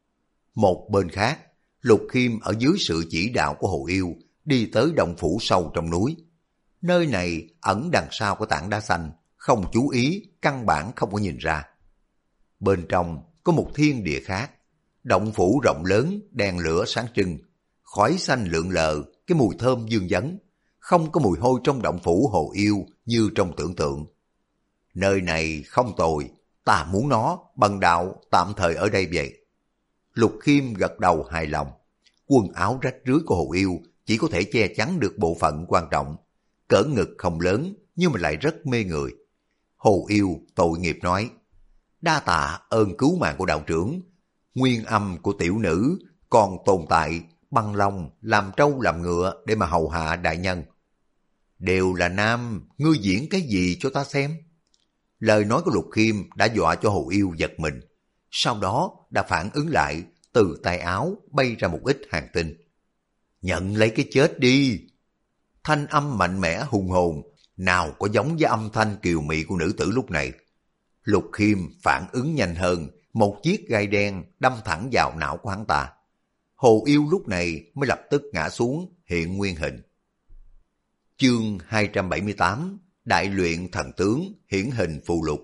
Một bên khác, Lục Khiêm ở dưới sự chỉ đạo của Hồ Yêu đi tới động phủ sâu trong núi. Nơi này ẩn đằng sau của tảng đá xanh, không chú ý, căn bản không có nhìn ra. Bên trong có một thiên địa khác, động phủ rộng lớn, đèn lửa sáng trưng, khói xanh lượn lờ, cái mùi thơm dương vấn, không có mùi hôi trong động phủ Hồ Yêu như trong tưởng tượng. Nơi này không tồi, ta muốn nó, bần đạo tạm thời ở đây vậy. Lục Khiêm gật đầu hài lòng, quần áo rách rưới của Hồ Yêu chỉ có thể che chắn được bộ phận quan trọng. Cỡ ngực không lớn nhưng mà lại rất mê người. Hồ Yêu tội nghiệp nói, đa tạ ơn cứu mạng của đạo trưởng, nguyên âm của tiểu nữ còn tồn tại băng long làm trâu làm ngựa để mà hầu hạ đại nhân. Đều là nam, ngươi diễn cái gì cho ta xem? Lời nói của Lục Khiêm đã dọa cho Hồ Yêu giật mình, sau đó đã phản ứng lại, từ tay áo bay ra một ít hàng tinh. Nhận lấy cái chết đi! Thanh âm mạnh mẽ hùng hồn, nào có giống với âm thanh kiều mị của nữ tử lúc này. Lục Khiêm phản ứng nhanh hơn, một chiếc gai đen đâm thẳng vào não của hắn ta. Hồ Yêu lúc này mới lập tức ngã xuống, hiện nguyên hình. Chương 278, Đại luyện thần tướng, hiển hình phù lục.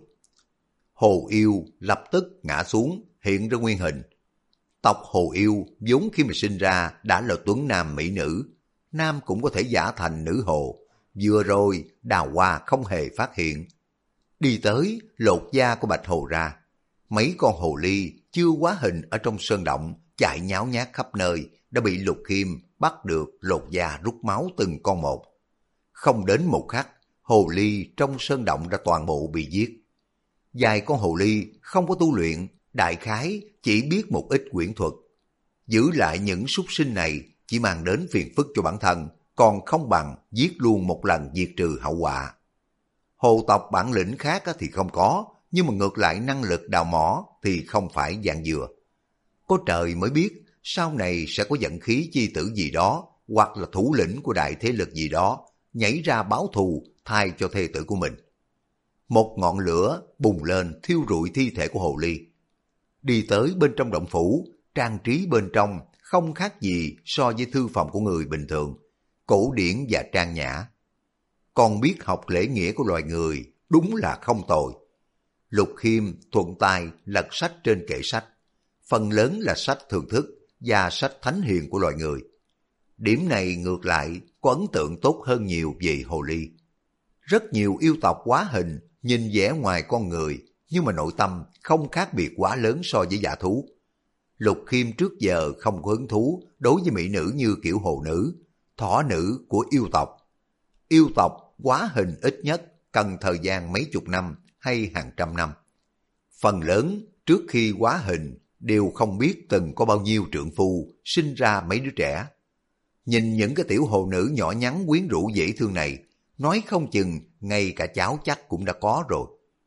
Hồ Yêu lập tức ngã xuống, hiện ra nguyên hình. Tộc Hồ Yêu vốn khi mà sinh ra đã là tuấn nam mỹ nữ, nam cũng có thể giả thành nữ hồ. Vừa rồi Đào Hoa không hề phát hiện. Đi tới lột da của bạch hồ ra. Mấy con hồ ly chưa hóa hình ở trong sơn động chạy nháo nhác khắp nơi đã bị Lục Khiêm bắt được lột da rút máu từng con một. Không đến một khắc, hồ ly trong sơn động đã toàn bộ bị giết. Vài con hồ ly không có tu luyện, đại khái chỉ biết một ít quyển thuật. Giữ lại những súc sinh này chỉ mang đến phiền phức cho bản thân, còn không bằng giết luôn một lần diệt trừ hậu họa. Hồ tộc bản lĩnh khác thì không có, nhưng mà ngược lại năng lực đào mỏ thì không phải dạng dừa. Có trời mới biết sau này sẽ có vận khí chi tử gì đó, hoặc là thủ lĩnh của đại thế lực gì đó nhảy ra báo thù thay cho thê tử của mình. Một ngọn lửa bùng lên thiêu rụi thi thể của hồ ly. Đi tới bên trong động phủ, trang trí bên trong không khác gì so với thư phòng của người bình thường, cổ điển và trang nhã. Còn biết học lễ nghĩa của loài người, đúng là không tồi. Lục Khiêm thuận tay lật sách trên kệ sách, phần lớn là sách thưởng thức và sách thánh hiền của loài người. Điểm này ngược lại có ấn tượng tốt hơn nhiều về hồ ly. Rất nhiều yêu tộc hóa hình nhìn vẻ ngoài con người, nhưng mà nội tâm không khác biệt quá lớn so với dã thú. Lục Khiêm trước giờ không có hứng thú đối với mỹ nữ như kiểu hồ nữ, thỏ nữ của yêu tộc. Yêu tộc hóa hình ít nhất cần thời gian mấy chục năm hay hàng trăm năm. Phần lớn trước khi hóa hình đều không biết từng có bao nhiêu trượng phu sinh ra mấy đứa trẻ. Nhìn những cái tiểu hồ nữ nhỏ nhắn quyến rũ dễ thương này, nói không chừng ngay cả cháu chắc cũng đã có rồi.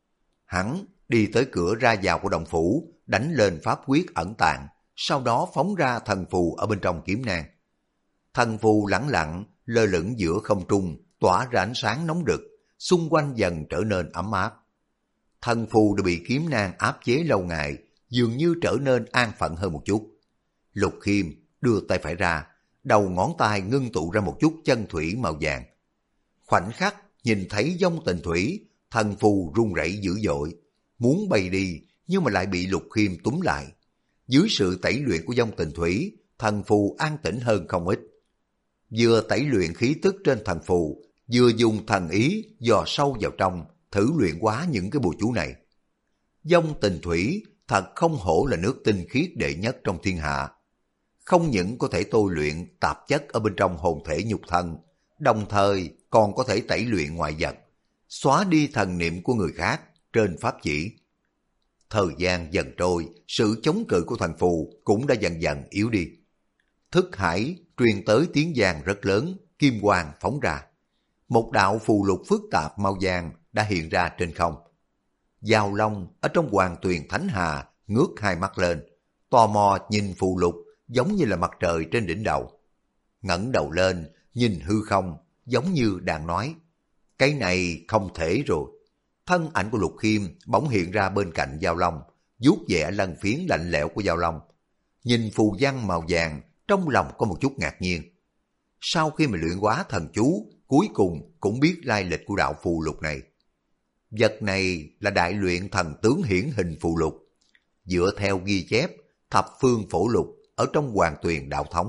Hắn đi tới cửa ra vào của động phủ, đánh lên pháp quyết ẩn tàng, sau đó phóng ra thần phù ở bên trong kiếm nang. Thần phù lẳng lặng lơ lửng giữa không trung, tỏa ra ánh sáng nóng rực, xung quanh dần trở nên ấm áp. Thần phù đã bị kiếm nang áp chế lâu ngày, dường như trở nên an phận hơn một chút. Lục Khiêm đưa tay phải ra, đầu ngón tay ngưng tụ ra một chút chân thủy màu vàng. Khoảnh khắc nhìn thấy dông tình thủy, thần phù run rẩy dữ dội, muốn bay đi nhưng mà lại bị Lục Khiêm túm lại. Dưới sự tẩy luyện của dông tình thủy, thần phù an tĩnh hơn không ít. Vừa tẩy luyện khí tức trên thần phù, vừa dùng thần ý dò sâu vào trong, thử luyện hóa những cái bùa chú này. Dông tình thủy thật không hổ là nước tinh khiết đệ nhất trong thiên hạ. Không những có thể tôi luyện tạp chất ở bên trong hồn thể nhục thân, đồng thời còn có thể tẩy luyện ngoại vật, xóa đi thần niệm của người khác trên pháp chỉ. Thời gian dần trôi, sự chống cự của thần phù cũng đã dần dần yếu đi. Thức hải truyền tới tiếng vang rất lớn, kim quang phóng ra. Một đạo phù lục phức tạp màu vàng đã hiện ra trên không. Giao Long ở trong Hoàng Tuyền Thánh Hà ngước hai mắt lên, tò mò nhìn phù lục giống như là mặt trời trên đỉnh đầu. Ngẩng đầu lên, nhìn hư không, giống như đang nói, cái này không thể rồi. Thân ảnh của Lục Khiêm bỗng hiện ra bên cạnh Giao Long, vuốt ve lân phiến lạnh lẽo của Giao Long. Nhìn phù văn màu vàng, trong lòng có một chút ngạc nhiên. Sau khi mà luyện hóa thần chú, cuối cùng cũng biết lai lịch của đạo phù lục này. Vật này là đại luyện thần tướng hiển hình phù lục. Dựa theo ghi chép, thập phương phổ lục ở trong Hoàng Tuyền đạo thống.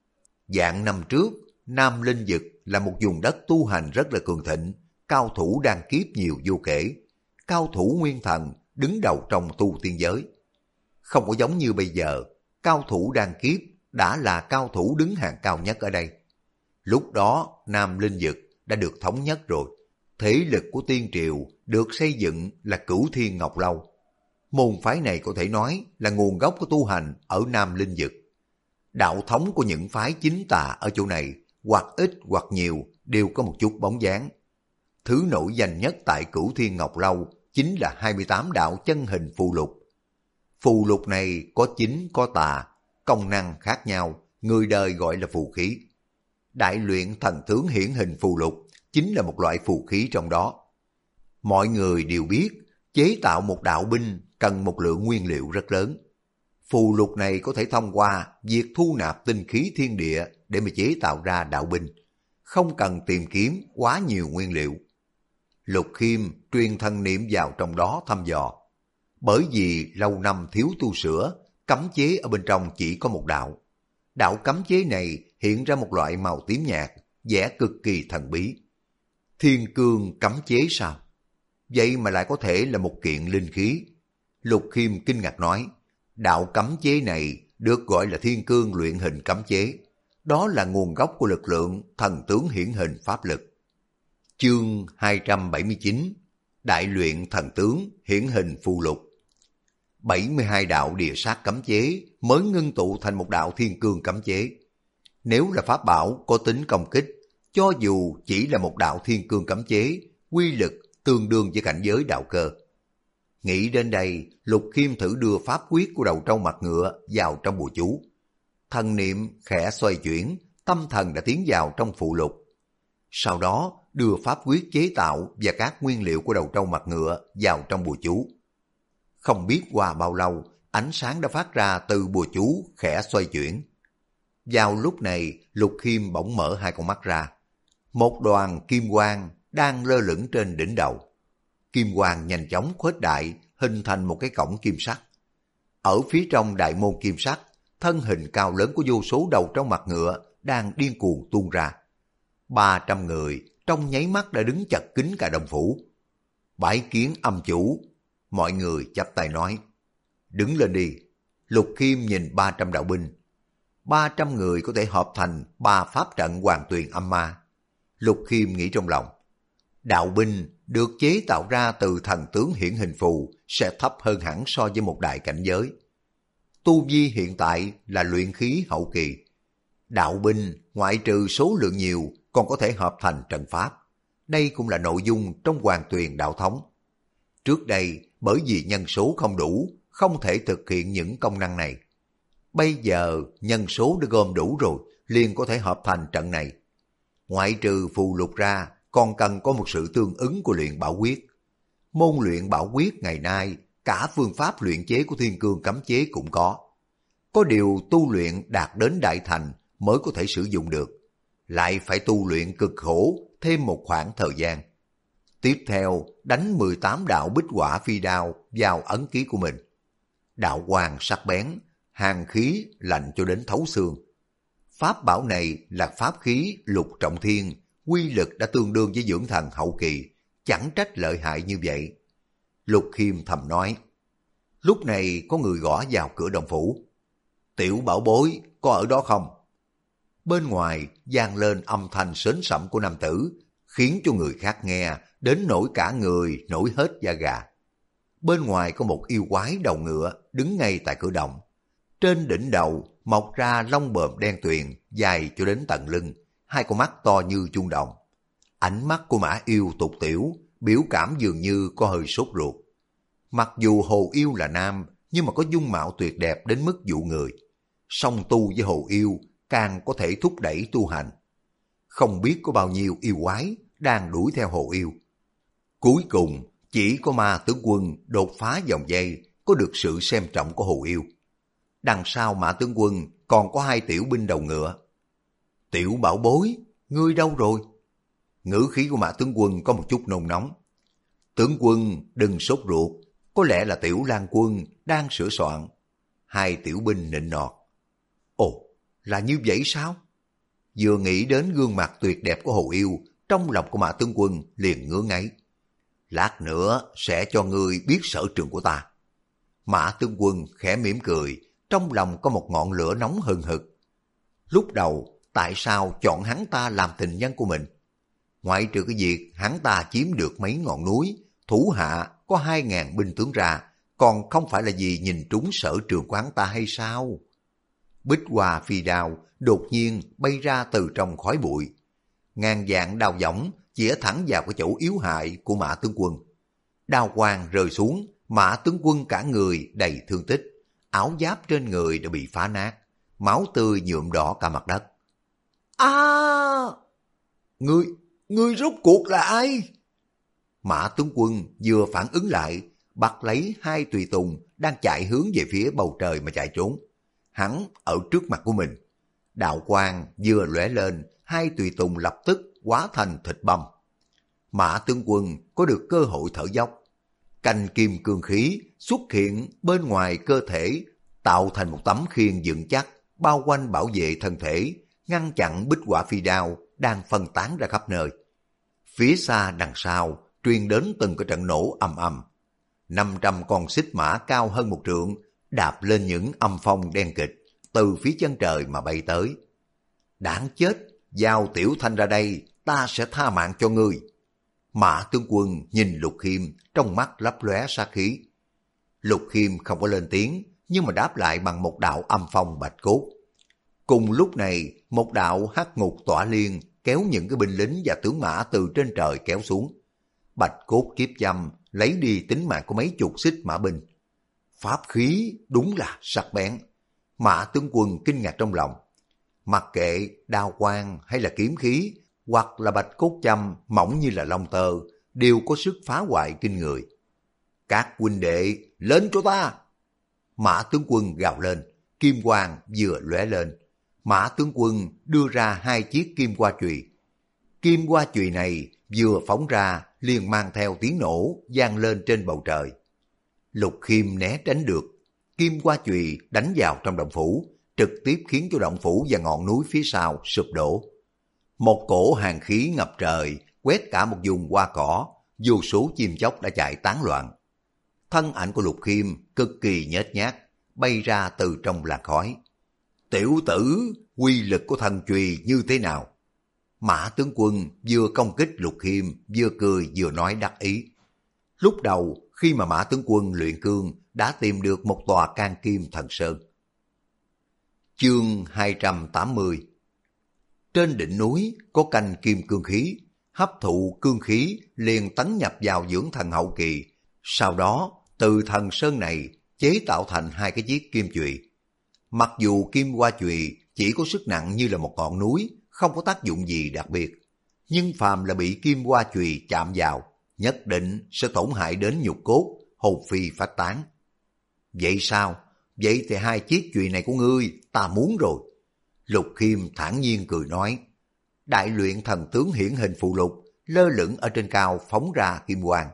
Vạn năm trước, Nam Linh Dực là một vùng đất tu hành rất là cường thịnh, cao thủ đan kiếp nhiều vô kể. Cao thủ nguyên thần đứng đầu trong tu tiên giới. Không có giống như bây giờ, cao thủ đan kiếp đã là cao thủ đứng hàng cao nhất ở đây. Lúc đó Nam Linh Dực đã được thống nhất rồi. Thế lực của Tiên Triều được xây dựng là Cửu Thiên Ngọc Lâu. Môn phái này có thể nói là nguồn gốc của tu hành ở Nam Linh Dực. Đạo thống của những phái chính tà ở chỗ này, hoặc ít hoặc nhiều, đều có một chút bóng dáng. Thứ nổi danh nhất tại Cửu Thiên Ngọc Lâu chính là 28 đạo chân hình phù lục. Phù lục này có chính có tà, công năng khác nhau, người đời gọi là phù khí. Đại luyện thần tướng hiển hình phù lục chính là một loại phù khí trong đó. Mọi người đều biết, chế tạo một đạo binh cần một lượng nguyên liệu rất lớn. Phù lục này có thể thông qua việc thu nạp tinh khí thiên địa để mà chế tạo ra đạo binh, không cần tìm kiếm quá nhiều nguyên liệu. Lục Khiêm truyền thần niệm vào trong đó thăm dò. Bởi vì lâu năm thiếu tu sửa, cấm chế ở bên trong chỉ có một đạo. Đạo cấm chế này hiện ra một loại màu tím nhạt, vẻ cực kỳ thần bí. Thiên cương cấm chế sao? Vậy mà lại có thể là một kiện linh khí. Lục Khiêm kinh ngạc nói, đạo cấm chế này được gọi là thiên cương luyện hình cấm chế. Đó là nguồn gốc của lực lượng thần tướng hiển hình pháp lực. Chương 279 Đại luyện thần tướng hiển hình phù lục. 72 đạo địa sát cấm chế mới ngưng tụ thành một đạo thiên cương cấm chế. Nếu là pháp bảo có tính công kích, cho dù chỉ là một đạo thiên cương cấm chế, quy lực tương đương với cảnh giới đạo cơ. Nghĩ đến đây, Lục Khiêm thử đưa pháp quyết của đầu trâu mặt ngựa vào trong bùa chú. Thần niệm khẽ xoay chuyển, tâm thần đã tiến vào trong phù lục. Sau đó đưa pháp quyết chế tạo và các nguyên liệu của đầu trâu mặt ngựa vào trong bùa chú. Không biết qua bao lâu, ánh sáng đã phát ra từ bùa chú khẽ xoay chuyển. Vào lúc này, Lục Khiêm bỗng mở hai con mắt ra. Một đoàn kim quang đang lơ lửng trên đỉnh đầu. Kim quang nhanh chóng khuếch đại, hình thành một cái cổng kim sắc. Ở phía trong đại môn kim sắc, thân hình cao lớn của vô số đầu trâu mặt ngựa đang điên cuồng tuôn ra. 300 người trong nháy mắt đã đứng chật kín cả đồng phủ. Bái kiến âm chủ, mọi người chắp tay nói. Đứng lên đi. Lục Khiêm nhìn 300 đạo binh. 300 người có thể hợp thành 3 pháp trận Hoàng Tuyền Âm Ma. Lục Khiêm nghĩ trong lòng. Đạo binh được chế tạo ra từ thần tướng hiển hình phù sẽ thấp hơn hẳn so với một đại cảnh giới. Tu vi hiện tại là luyện khí hậu kỳ. Đạo binh ngoại trừ số lượng nhiều còn có thể hợp thành trận pháp. Đây cũng là nội dung trong Hoàng Tuyền đạo thống. Trước đây bởi vì nhân số không đủ, không thể thực hiện những công năng này. Bây giờ nhân số đã gom đủ rồi, liền có thể hợp thành trận này. Ngoại trừ phù lục ra, còn cần có một sự tương ứng của luyện bảo quyết. Môn luyện bảo quyết ngày nay, cả phương pháp luyện chế của thiên cương cấm chế cũng có. Có điều tu luyện đạt đến đại thành mới có thể sử dụng được. Lại phải tu luyện cực khổ thêm một khoảng thời gian. Tiếp theo, đánh 18 đạo bích hỏa phi đao vào ấn ký của mình. Đạo quang sắc bén, hàn khí lạnh cho đến thấu xương. Pháp bảo này là pháp khí lục trọng thiên, quy lực đã tương đương với dưỡng thần hậu kỳ, chẳng trách lợi hại như vậy. Lục Khiêm thầm nói. Lúc này có người gõ vào cửa đồng phủ. Tiểu bảo bối, có ở đó không? Bên ngoài vang lên âm thanh sến sẩm của nam tử, khiến cho người khác nghe đến nỗi cả người nổi hết da gà. Bên ngoài có một yêu quái đầu ngựa đứng ngay tại cửa động. Trên đỉnh đầu mọc ra lông bờm đen tuyền dài cho đến tận lưng, hai con mắt to như chuông đồng. Ánh mắt của mã yêu tục tiểu, biểu cảm dường như có hơi sốt ruột. Mặc dù hồ yêu là nam, nhưng mà có dung mạo tuyệt đẹp đến mức dụ người. Song tu với hồ yêu càng có thể thúc đẩy tu hành. Không biết có bao nhiêu yêu quái đang đuổi theo hồ yêu. Cuối cùng, chỉ có ma tướng quân đột phá vòng dây, có được sự xem trọng của hồ yêu. Đằng sau mã tướng quân còn có 2 tiểu binh đầu ngựa. Tiểu bảo bối, ngươi đâu rồi? Ngữ khí của mã tướng quân có một chút nôn nóng. Tướng quân đừng sốt ruột, có lẽ là tiểu lang quân đang sửa soạn. 2 tiểu binh nịnh nọt. Ồ, là như vậy sao? Vừa nghĩ đến gương mặt tuyệt đẹp của hồ yêu, trong lòng của mã tướng quân liền ngứa ngáy. Lát nữa sẽ cho ngươi biết sở trường của ta. Mã tướng quân khẽ mỉm cười, trong lòng có một ngọn lửa nóng hừng hực. Lúc đầu tại sao chọn hắn ta làm tình nhân của mình? Ngoại trừ cái việc hắn ta chiếm được mấy ngọn núi, thủ hạ có 2.000 binh tướng ra, còn không phải là vì nhìn trúng sở trường của hắn ta hay sao? Bích Hoa phi đao đột nhiên bay ra từ trong khói bụi. Ngàn vạn đao võng chĩa thẳng vào cái chỗ yếu hại của Mã tướng quân. Đao quang rơi xuống, Mã tướng quân cả người đầy thương tích, áo giáp trên người đã bị phá nát, máu tươi nhuộm đỏ cả mặt đất. Ngươi rốt cuộc là ai? Mã tướng quân vừa phản ứng lại, bắt lấy hai tùy tùng đang chạy hướng về phía bầu trời mà chạy trốn. Hắn ở trước mặt của mình. Đạo quang vừa lóe lên, hai tùy tùng lập tức hóa thành thịt băm. Mã tướng quân có được cơ hội thở dốc. Canh kim cương khí xuất hiện bên ngoài cơ thể, tạo thành một tấm khiên vững chắc, bao quanh bảo vệ thân thể, ngăn chặn Bích Hỏa phi đao đang phân tán ra khắp nơi. Phía xa đằng sau truyền đến từng cái trận nổ ầm ầm. 500 con xích mã cao hơn 1 trượng đạp lên những âm phong đen kịch từ phía chân trời mà bay tới. Đáng chết, giao Tiểu Thanh ra đây, ta sẽ tha mạng cho ngươi. Mã tướng quân nhìn Lục Khiêm, trong mắt lấp lóe sát khí. Lục Khiêm không có lên tiếng, nhưng mà đáp lại bằng một đạo âm phong bạch cốt. Cùng lúc này, một đạo hắc ngục tỏa liên kéo những cái binh lính và tướng mã từ trên trời kéo xuống. Bạch cốt kiếp châm lấy đi tính mạng của mấy chục xích mã binh. Pháp khí đúng là sắc bén. Mã tướng quân kinh ngạc trong lòng. Mặc kệ đao quang hay là kiếm khí, hoặc là bạch cốt châm mỏng như là lông tơ, đều có sức phá hoại kinh người. Các huynh đệ, lên cho ta! Mã tướng quân gào lên, kim quang vừa lóe lên. Mã tướng quân đưa ra 2 chiếc kim hoa chùy. Kim hoa chùy này vừa phóng ra liền mang theo tiếng nổ vang lên trên bầu trời. Lục Khiêm né tránh được, kim hoa chùy đánh vào trong động phủ, trực tiếp khiến cho động phủ và ngọn núi phía sau sụp đổ. Một cổ hàn khí ngập trời quét cả một vùng hoa cỏ, vô số chim chóc đã chạy tán loạn. Thân ảnh của Lục Khiêm cực kỳ nhếch nhác, bay ra từ trong làn khói. Tiểu tử, quy lực của thần chùy như thế nào? Mã tướng quân vừa công kích Lục Khiêm, vừa cười vừa nói đắc ý. Lúc đầu, khi mà Mã tướng quân luyện cương đã tìm được một tòa can kim thần sơn. Chương 280. Trên đỉnh núi có canh kim cương khí, hấp thụ cương khí liền tấn nhập vào dưỡng thần hậu kỳ, sau đó từ thần sơn này chế tạo thành 2 cái chiếc kim chùy. Mặc dù kim hoa chùy chỉ có sức nặng như là một ngọn núi, không có tác dụng gì đặc biệt, nhưng phàm là bị kim hoa chùy chạm vào, nhất định sẽ tổn hại đến nhục cốt, hồn phi phách tán. Vậy sao? Vậy thì 2 chiếc chùy này của ngươi, ta muốn rồi. Lục Khiêm thản nhiên cười nói. Đại luyện thần tướng hiển hình phù lục, lơ lửng ở trên cao phóng ra kim quang.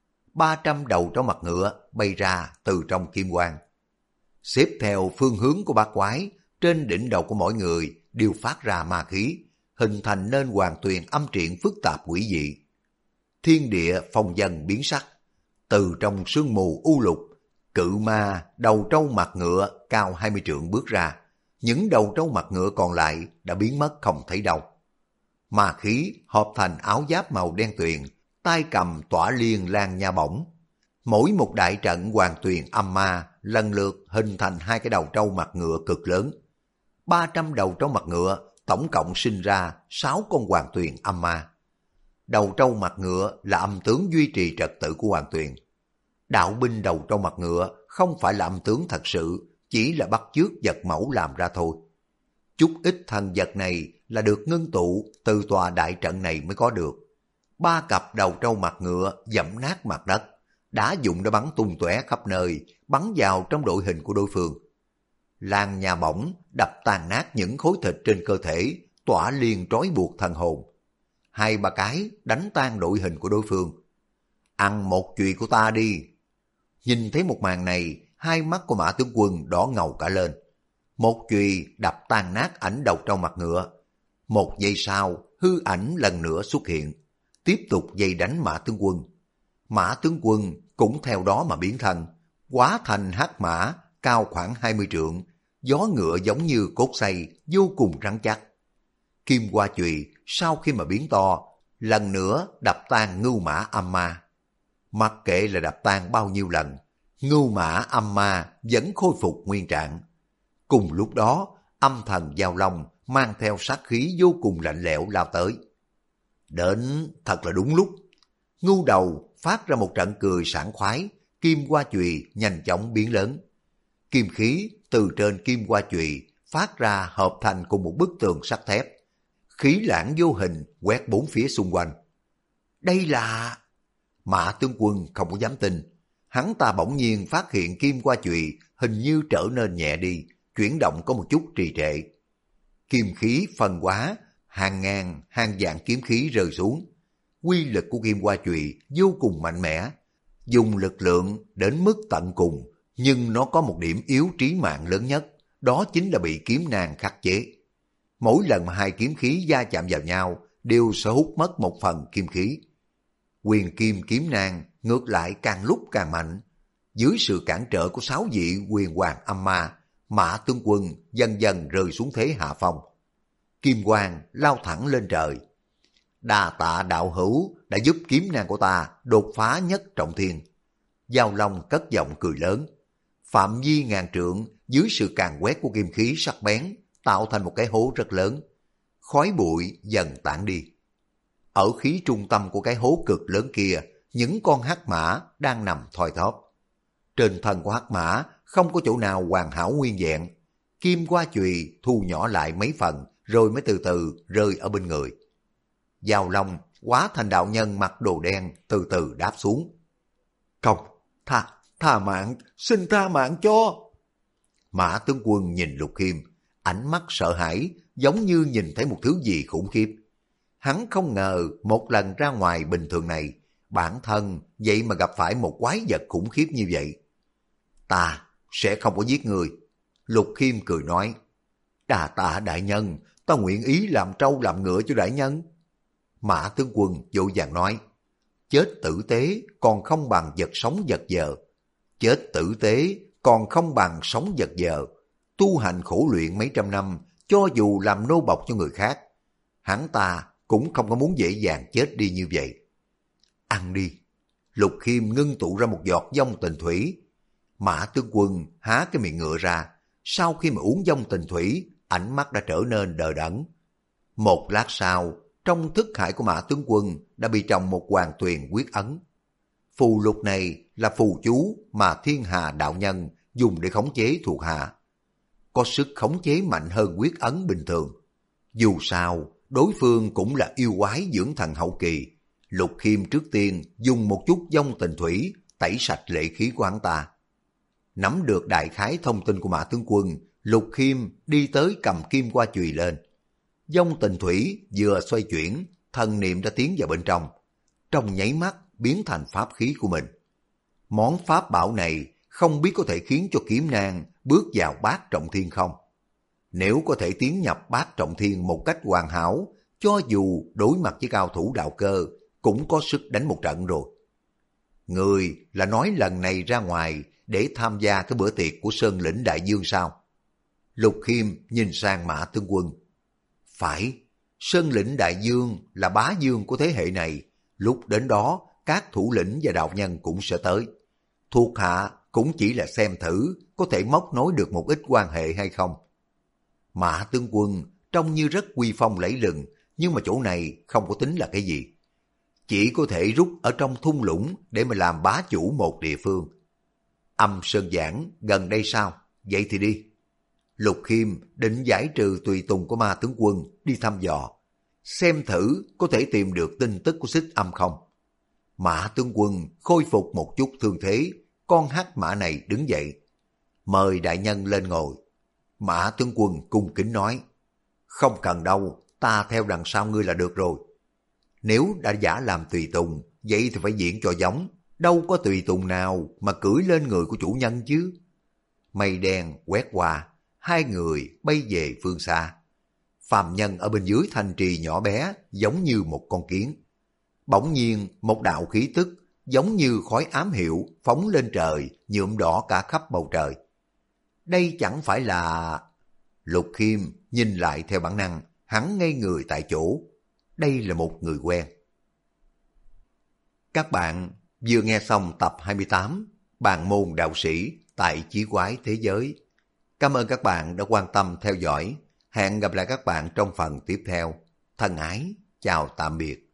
300 đầu trâu mặt ngựa bay ra từ trong kim quang. Xếp theo phương hướng của bát quái, trên đỉnh đầu của mỗi người đều phát ra ma khí, hình thành nên hoàn tuyền âm triện phức tạp quỷ dị. Thiên địa phong vân biến sắc, từ trong sương mù u lục, cự ma đầu trâu mặt ngựa cao 20 trượng bước ra. Những đầu trâu mặt ngựa còn lại đã biến mất không thấy đâu. Ma khí hợp thành áo giáp màu đen tuyền, tay cầm tỏa liên lan nha bổng. Mỗi một đại trận hoàn tuyền âm ma lần lượt hình thành 2 cái đầu trâu mặt ngựa cực lớn. 300 đầu trâu mặt ngựa tổng cộng sinh ra 6 con hoàn tuyền âm ma. Đầu trâu mặt ngựa là âm tướng duy trì trật tự của hoàn tuyền. Đạo binh đầu trâu mặt ngựa không phải là âm tướng thật sự, chỉ là bắt chước vật mẫu làm ra thôi. Chút ít thần vật này là được ngưng tụ từ tòa đại trận này mới có được. 3 cặp đầu trâu mặt ngựa dẫm nát mặt đất, đã dùng để bắn tung tóe khắp nơi, bắn vào trong đội hình của đối phương. Lan nhà bổng đập tan nát những khối thịt trên cơ thể, tỏa liên trói buộc thần hồn. 2-3 cái đánh tan đội hình của đối phương. Ăn một chùy của ta đi. Nhìn thấy một màn này, 2 mắt của Mã tướng quân đỏ ngầu cả lên. Một chùy đập tan nát ảnh đầu trâu mặt ngựa. 1 giây sau, hư ảnh lần nữa xuất hiện, tiếp tục dây đánh Mã tướng quân. Mã tướng quân cũng theo đó mà biến thân, hóa thành hắc mã cao khoảng 20 trượng, gió ngựa giống như cốt xay, vô cùng rắn chắc. Kim Hoa Chùy sau khi mà biến to, lần nữa đập tan Ngưu Mã Âm Ma. Mặc kệ là đập tan bao nhiêu lần, Ngưu Mã Âm Ma vẫn khôi phục nguyên trạng. Cùng lúc đó, âm thần Giao Long mang theo sát khí vô cùng lạnh lẽo lao tới. Đến thật là đúng lúc. Ngưu Đầu phát ra một trận cười sảng khoái, Kim Hoa Chùy nhanh chóng biến lớn. Kim khí từ trên Kim Hoa Chùy phát ra hợp thành cùng một bức tường sắt thép. Khí lãng vô hình quét bốn phía xung quanh. Đây là... Mã tướng quân không có dám tin. Hắn ta bỗng nhiên phát hiện Kim Hoa Chùy hình như trở nên nhẹ đi, chuyển động có một chút trì trệ. Kim khí phân hóa, hàng ngàn, hàng vạn kiếm khí rơi xuống. Quy lực của Kim Hoa Chùy vô cùng mạnh mẽ, dùng lực lượng đến mức tận cùng, nhưng nó có một điểm yếu trí mạng lớn nhất, đó chính là bị kiếm nang khắc chế. Mỗi lần mà hai kiếm khí va chạm vào nhau, đều sẽ hút mất một phần kim khí. Quyền kim kiếm nang ngược lại càng lúc càng mạnh. Dưới sự cản trở của 6 vị quyền hoàng âm ma, Mã tướng quân dần dần rơi xuống thế hạ phong. Kim quang lao thẳng lên trời. Đa tạ đạo hữu đã giúp kiếm nang của ta đột phá nhất trọng thiên. Giao Long cất giọng cười lớn. Phạm vi ngàn trượng dưới sự càn quét của kim khí sắc bén tạo thành một cái hố rất lớn. Khói bụi dần tản đi. Ở khí trung tâm của cái hố cực lớn kia, những con hắc mã đang nằm thoi thóp. Trên thân của hắc mã không có chỗ nào hoàn hảo nguyên vẹn. Kim Hoa Chùy thu nhỏ lại mấy phần rồi mới từ từ rơi ở bên người. Giao Long hóa thành đạo nhân mặc đồ đen từ từ đáp xuống. Không, tha mạng, xin tha mạng cho. Mã tướng quân nhìn Lục Khiêm, ánh mắt sợ hãi giống như nhìn thấy một thứ gì khủng khiếp. Hắn không ngờ một lần ra ngoài bình thường này, bản thân vậy mà gặp phải một quái vật khủng khiếp như vậy. Ta sẽ không có giết người. Lục Khiêm cười nói. Đà tạ đại nhân, ta nguyện ý làm trâu làm ngựa cho đại nhân. Mã tướng quân vội vàng nói. Chết tử tế còn không bằng vật sống vật vờ. Chết tử tế còn không bằng sống vật vờ. Tu hành khổ luyện mấy trăm năm, cho dù làm nô bộc cho người khác, hắn ta cũng không có muốn dễ dàng chết đi như vậy. Ăn đi. Lục Khiêm ngưng tụ ra một giọt vong tình thủy. Mã tướng quân há cái miệng ngựa ra. Sau khi mà uống vong tình thủy, ánh mắt đã trở nên đờ đẫn. Một lát sau, trong thức hải của Mã tướng quân đã bị trồng một hoàng tuyền quyết ấn. Phù lục này là phù chú mà Thiên Hà đạo nhân dùng để khống chế thuộc hạ. Có sức khống chế mạnh hơn quyết ấn bình thường. Dù sao, đối phương cũng là yêu quái dưỡng thần hậu kỳ. Lục Khiêm trước tiên dùng một chút vong tình thủy tẩy sạch lệ khí của hắn ta. Nắm được đại khái thông tin của Mã tướng quân, Lục Khiêm đi tới cầm Kim Hoa Chùy lên. Vong tình thủy vừa xoay chuyển, thần niệm đã tiến vào bên trong. Trong nháy mắt biến thành pháp khí của mình. Món pháp bảo này không biết có thể khiến cho kiếm nang bước vào bát trọng thiên không? Nếu có thể tiến nhập bát trọng thiên một cách hoàn hảo, cho dù đối mặt với cao thủ đạo cơ, cũng có sức đánh một trận rồi. Người là nói lần này ra ngoài để tham gia cái bữa tiệc của Sơn Lĩnh Đại Dương sao? Lục Khiêm nhìn sang Mã tướng quân. Phải, Sơn Lĩnh Đại Dương là bá dương của thế hệ này. Lúc đến đó, các thủ lĩnh và đạo nhân cũng sẽ tới. Thuộc hạ cũng chỉ là xem thử có thể móc nối được một ít quan hệ hay không. Mã tướng quân trông như rất uy phong lẫy lừng, nhưng mà chỗ này không có tính là cái gì. Chỉ có thể rút ở trong thung lũng để mà làm bá chủ một địa phương. Âm Sơn Giảng gần đây sao? Vậy thì đi. Lục Khiêm định giải trừ tùy tùng của Ma tướng quân đi thăm dò, xem thử có thể tìm được tin tức của Xích Âm không. Mã tướng quân khôi phục một chút thương thế, con hắc mã này đứng dậy. Mời đại nhân lên ngồi. Mã tướng quân cung kính nói. Không cần đâu, ta theo đằng sau ngươi là được rồi. Nếu đã giả làm tùy tùng, vậy thì phải diễn cho giống. Đâu có tùy tùng nào mà cưỡi lên người của chủ nhân chứ. Mây đen quét qua, hai người bay về phương xa. Phàm nhân ở bên dưới thanh trì nhỏ bé giống như một con kiến. Bỗng nhiên một đạo khí tức giống như khói ám hiệu phóng lên trời, nhuộm đỏ cả khắp bầu trời. Đây chẳng phải là... Lục Khiêm nhìn lại theo bản năng, hắn ngây người tại chỗ. Đây là một người quen. Các bạn vừa nghe xong tập 28 Bàn môn đạo sĩ tại Chí Quái Thế Giới. Cảm ơn các bạn đã quan tâm theo dõi. Hẹn gặp lại các bạn trong phần tiếp theo. Thân ái, chào tạm biệt.